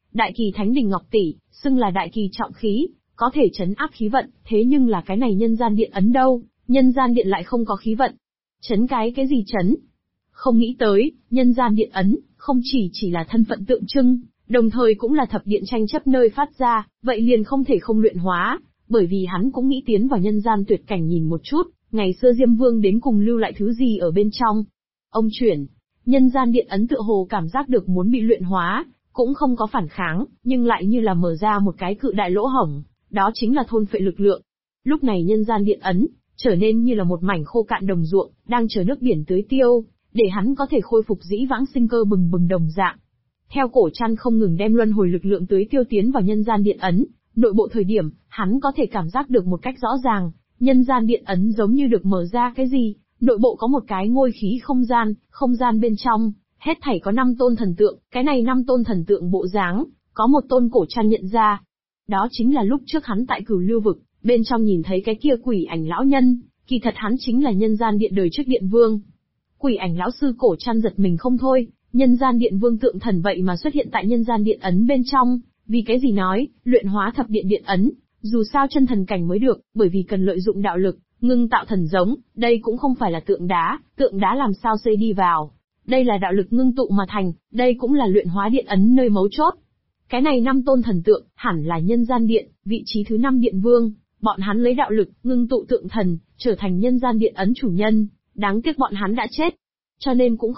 đình ngọc tỷ, xưng là đại kỳ trọng khí, có thể trấn áp khí vận, thế nhưng là cái này nhân gian điện ấn đâu, nhân gian điện lại không có khí vận. Trấn cái gì trấn? Không nghĩ tới, nhân gian điện ấn, không chỉ là thân phận tượng trưng, đồng thời cũng là thập điện tranh chấp nơi phát ra, vậy liền không thể không luyện hóa, bởi vì hắn cũng nghĩ tiến vào nhân gian tuyệt cảnh nhìn một chút, ngày xưa Diêm Vương đến cùng lưu lại thứ gì ở bên trong. Ông chuyển, nhân gian điện ấn tựa hồ cảm giác được muốn bị luyện hóa, cũng không có phản kháng, nhưng lại như là mở ra một cái cự đại lỗ hổng, đó chính là thôn phệ lực lượng. Lúc này nhân gian điện ấn, trở nên như là một mảnh khô cạn đồng ruộng, đang chờ nước biển tưới tiêu, để hắn có thể khôi phục dĩ vãng sinh cơ bừng bừng đồng dạng. Theo Cổ Trăn không ngừng đem luân hồi lực lượng tưới tiêu tiến vào nhân gian điện ấn, nội bộ thời điểm, hắn có thể cảm giác được một cách rõ ràng, nhân gian điện ấn giống như được mở ra cái gì, nội bộ có một cái ngôi khí không gian bên trong, hết thảy có 5 tôn thần tượng, cái này 5 tôn thần tượng bộ dáng, có một tôn Cổ Trăn nhận ra. Đó chính là lúc trước hắn tại Cửu Lưu vực, bên trong nhìn thấy cái kia quỷ ảnh lão nhân, kỳ thật hắn chính là nhân gian điện đời trước điện vương. Quỷ ảnh lão sư Cổ Trăn giật mình không thôi, nhân gian điện vương tượng thần vậy mà xuất hiện tại nhân gian điện ấn bên trong, vì cái gì nói, luyện hóa thập điện điện ấn, dù sao chân thần cảnh mới được, bởi vì cần lợi dụng đạo lực, ngưng tạo thần giống, đây cũng không phải là tượng đá làm sao xây đi vào. Đây là đạo lực ngưng tụ mà thành, đây cũng là luyện hóa điện ấn nơi mấu chốt. Cái này 5 tôn thần tượng, hẳn là nhân gian điện, vị trí thứ 5 điện vương, bọn hắn lấy đạo lực, ngưng tụ tượng thần, trở thành nhân gian điện ấn chủ nhân, đáng tiếc bọn hắn đã chết. Cho nên cũng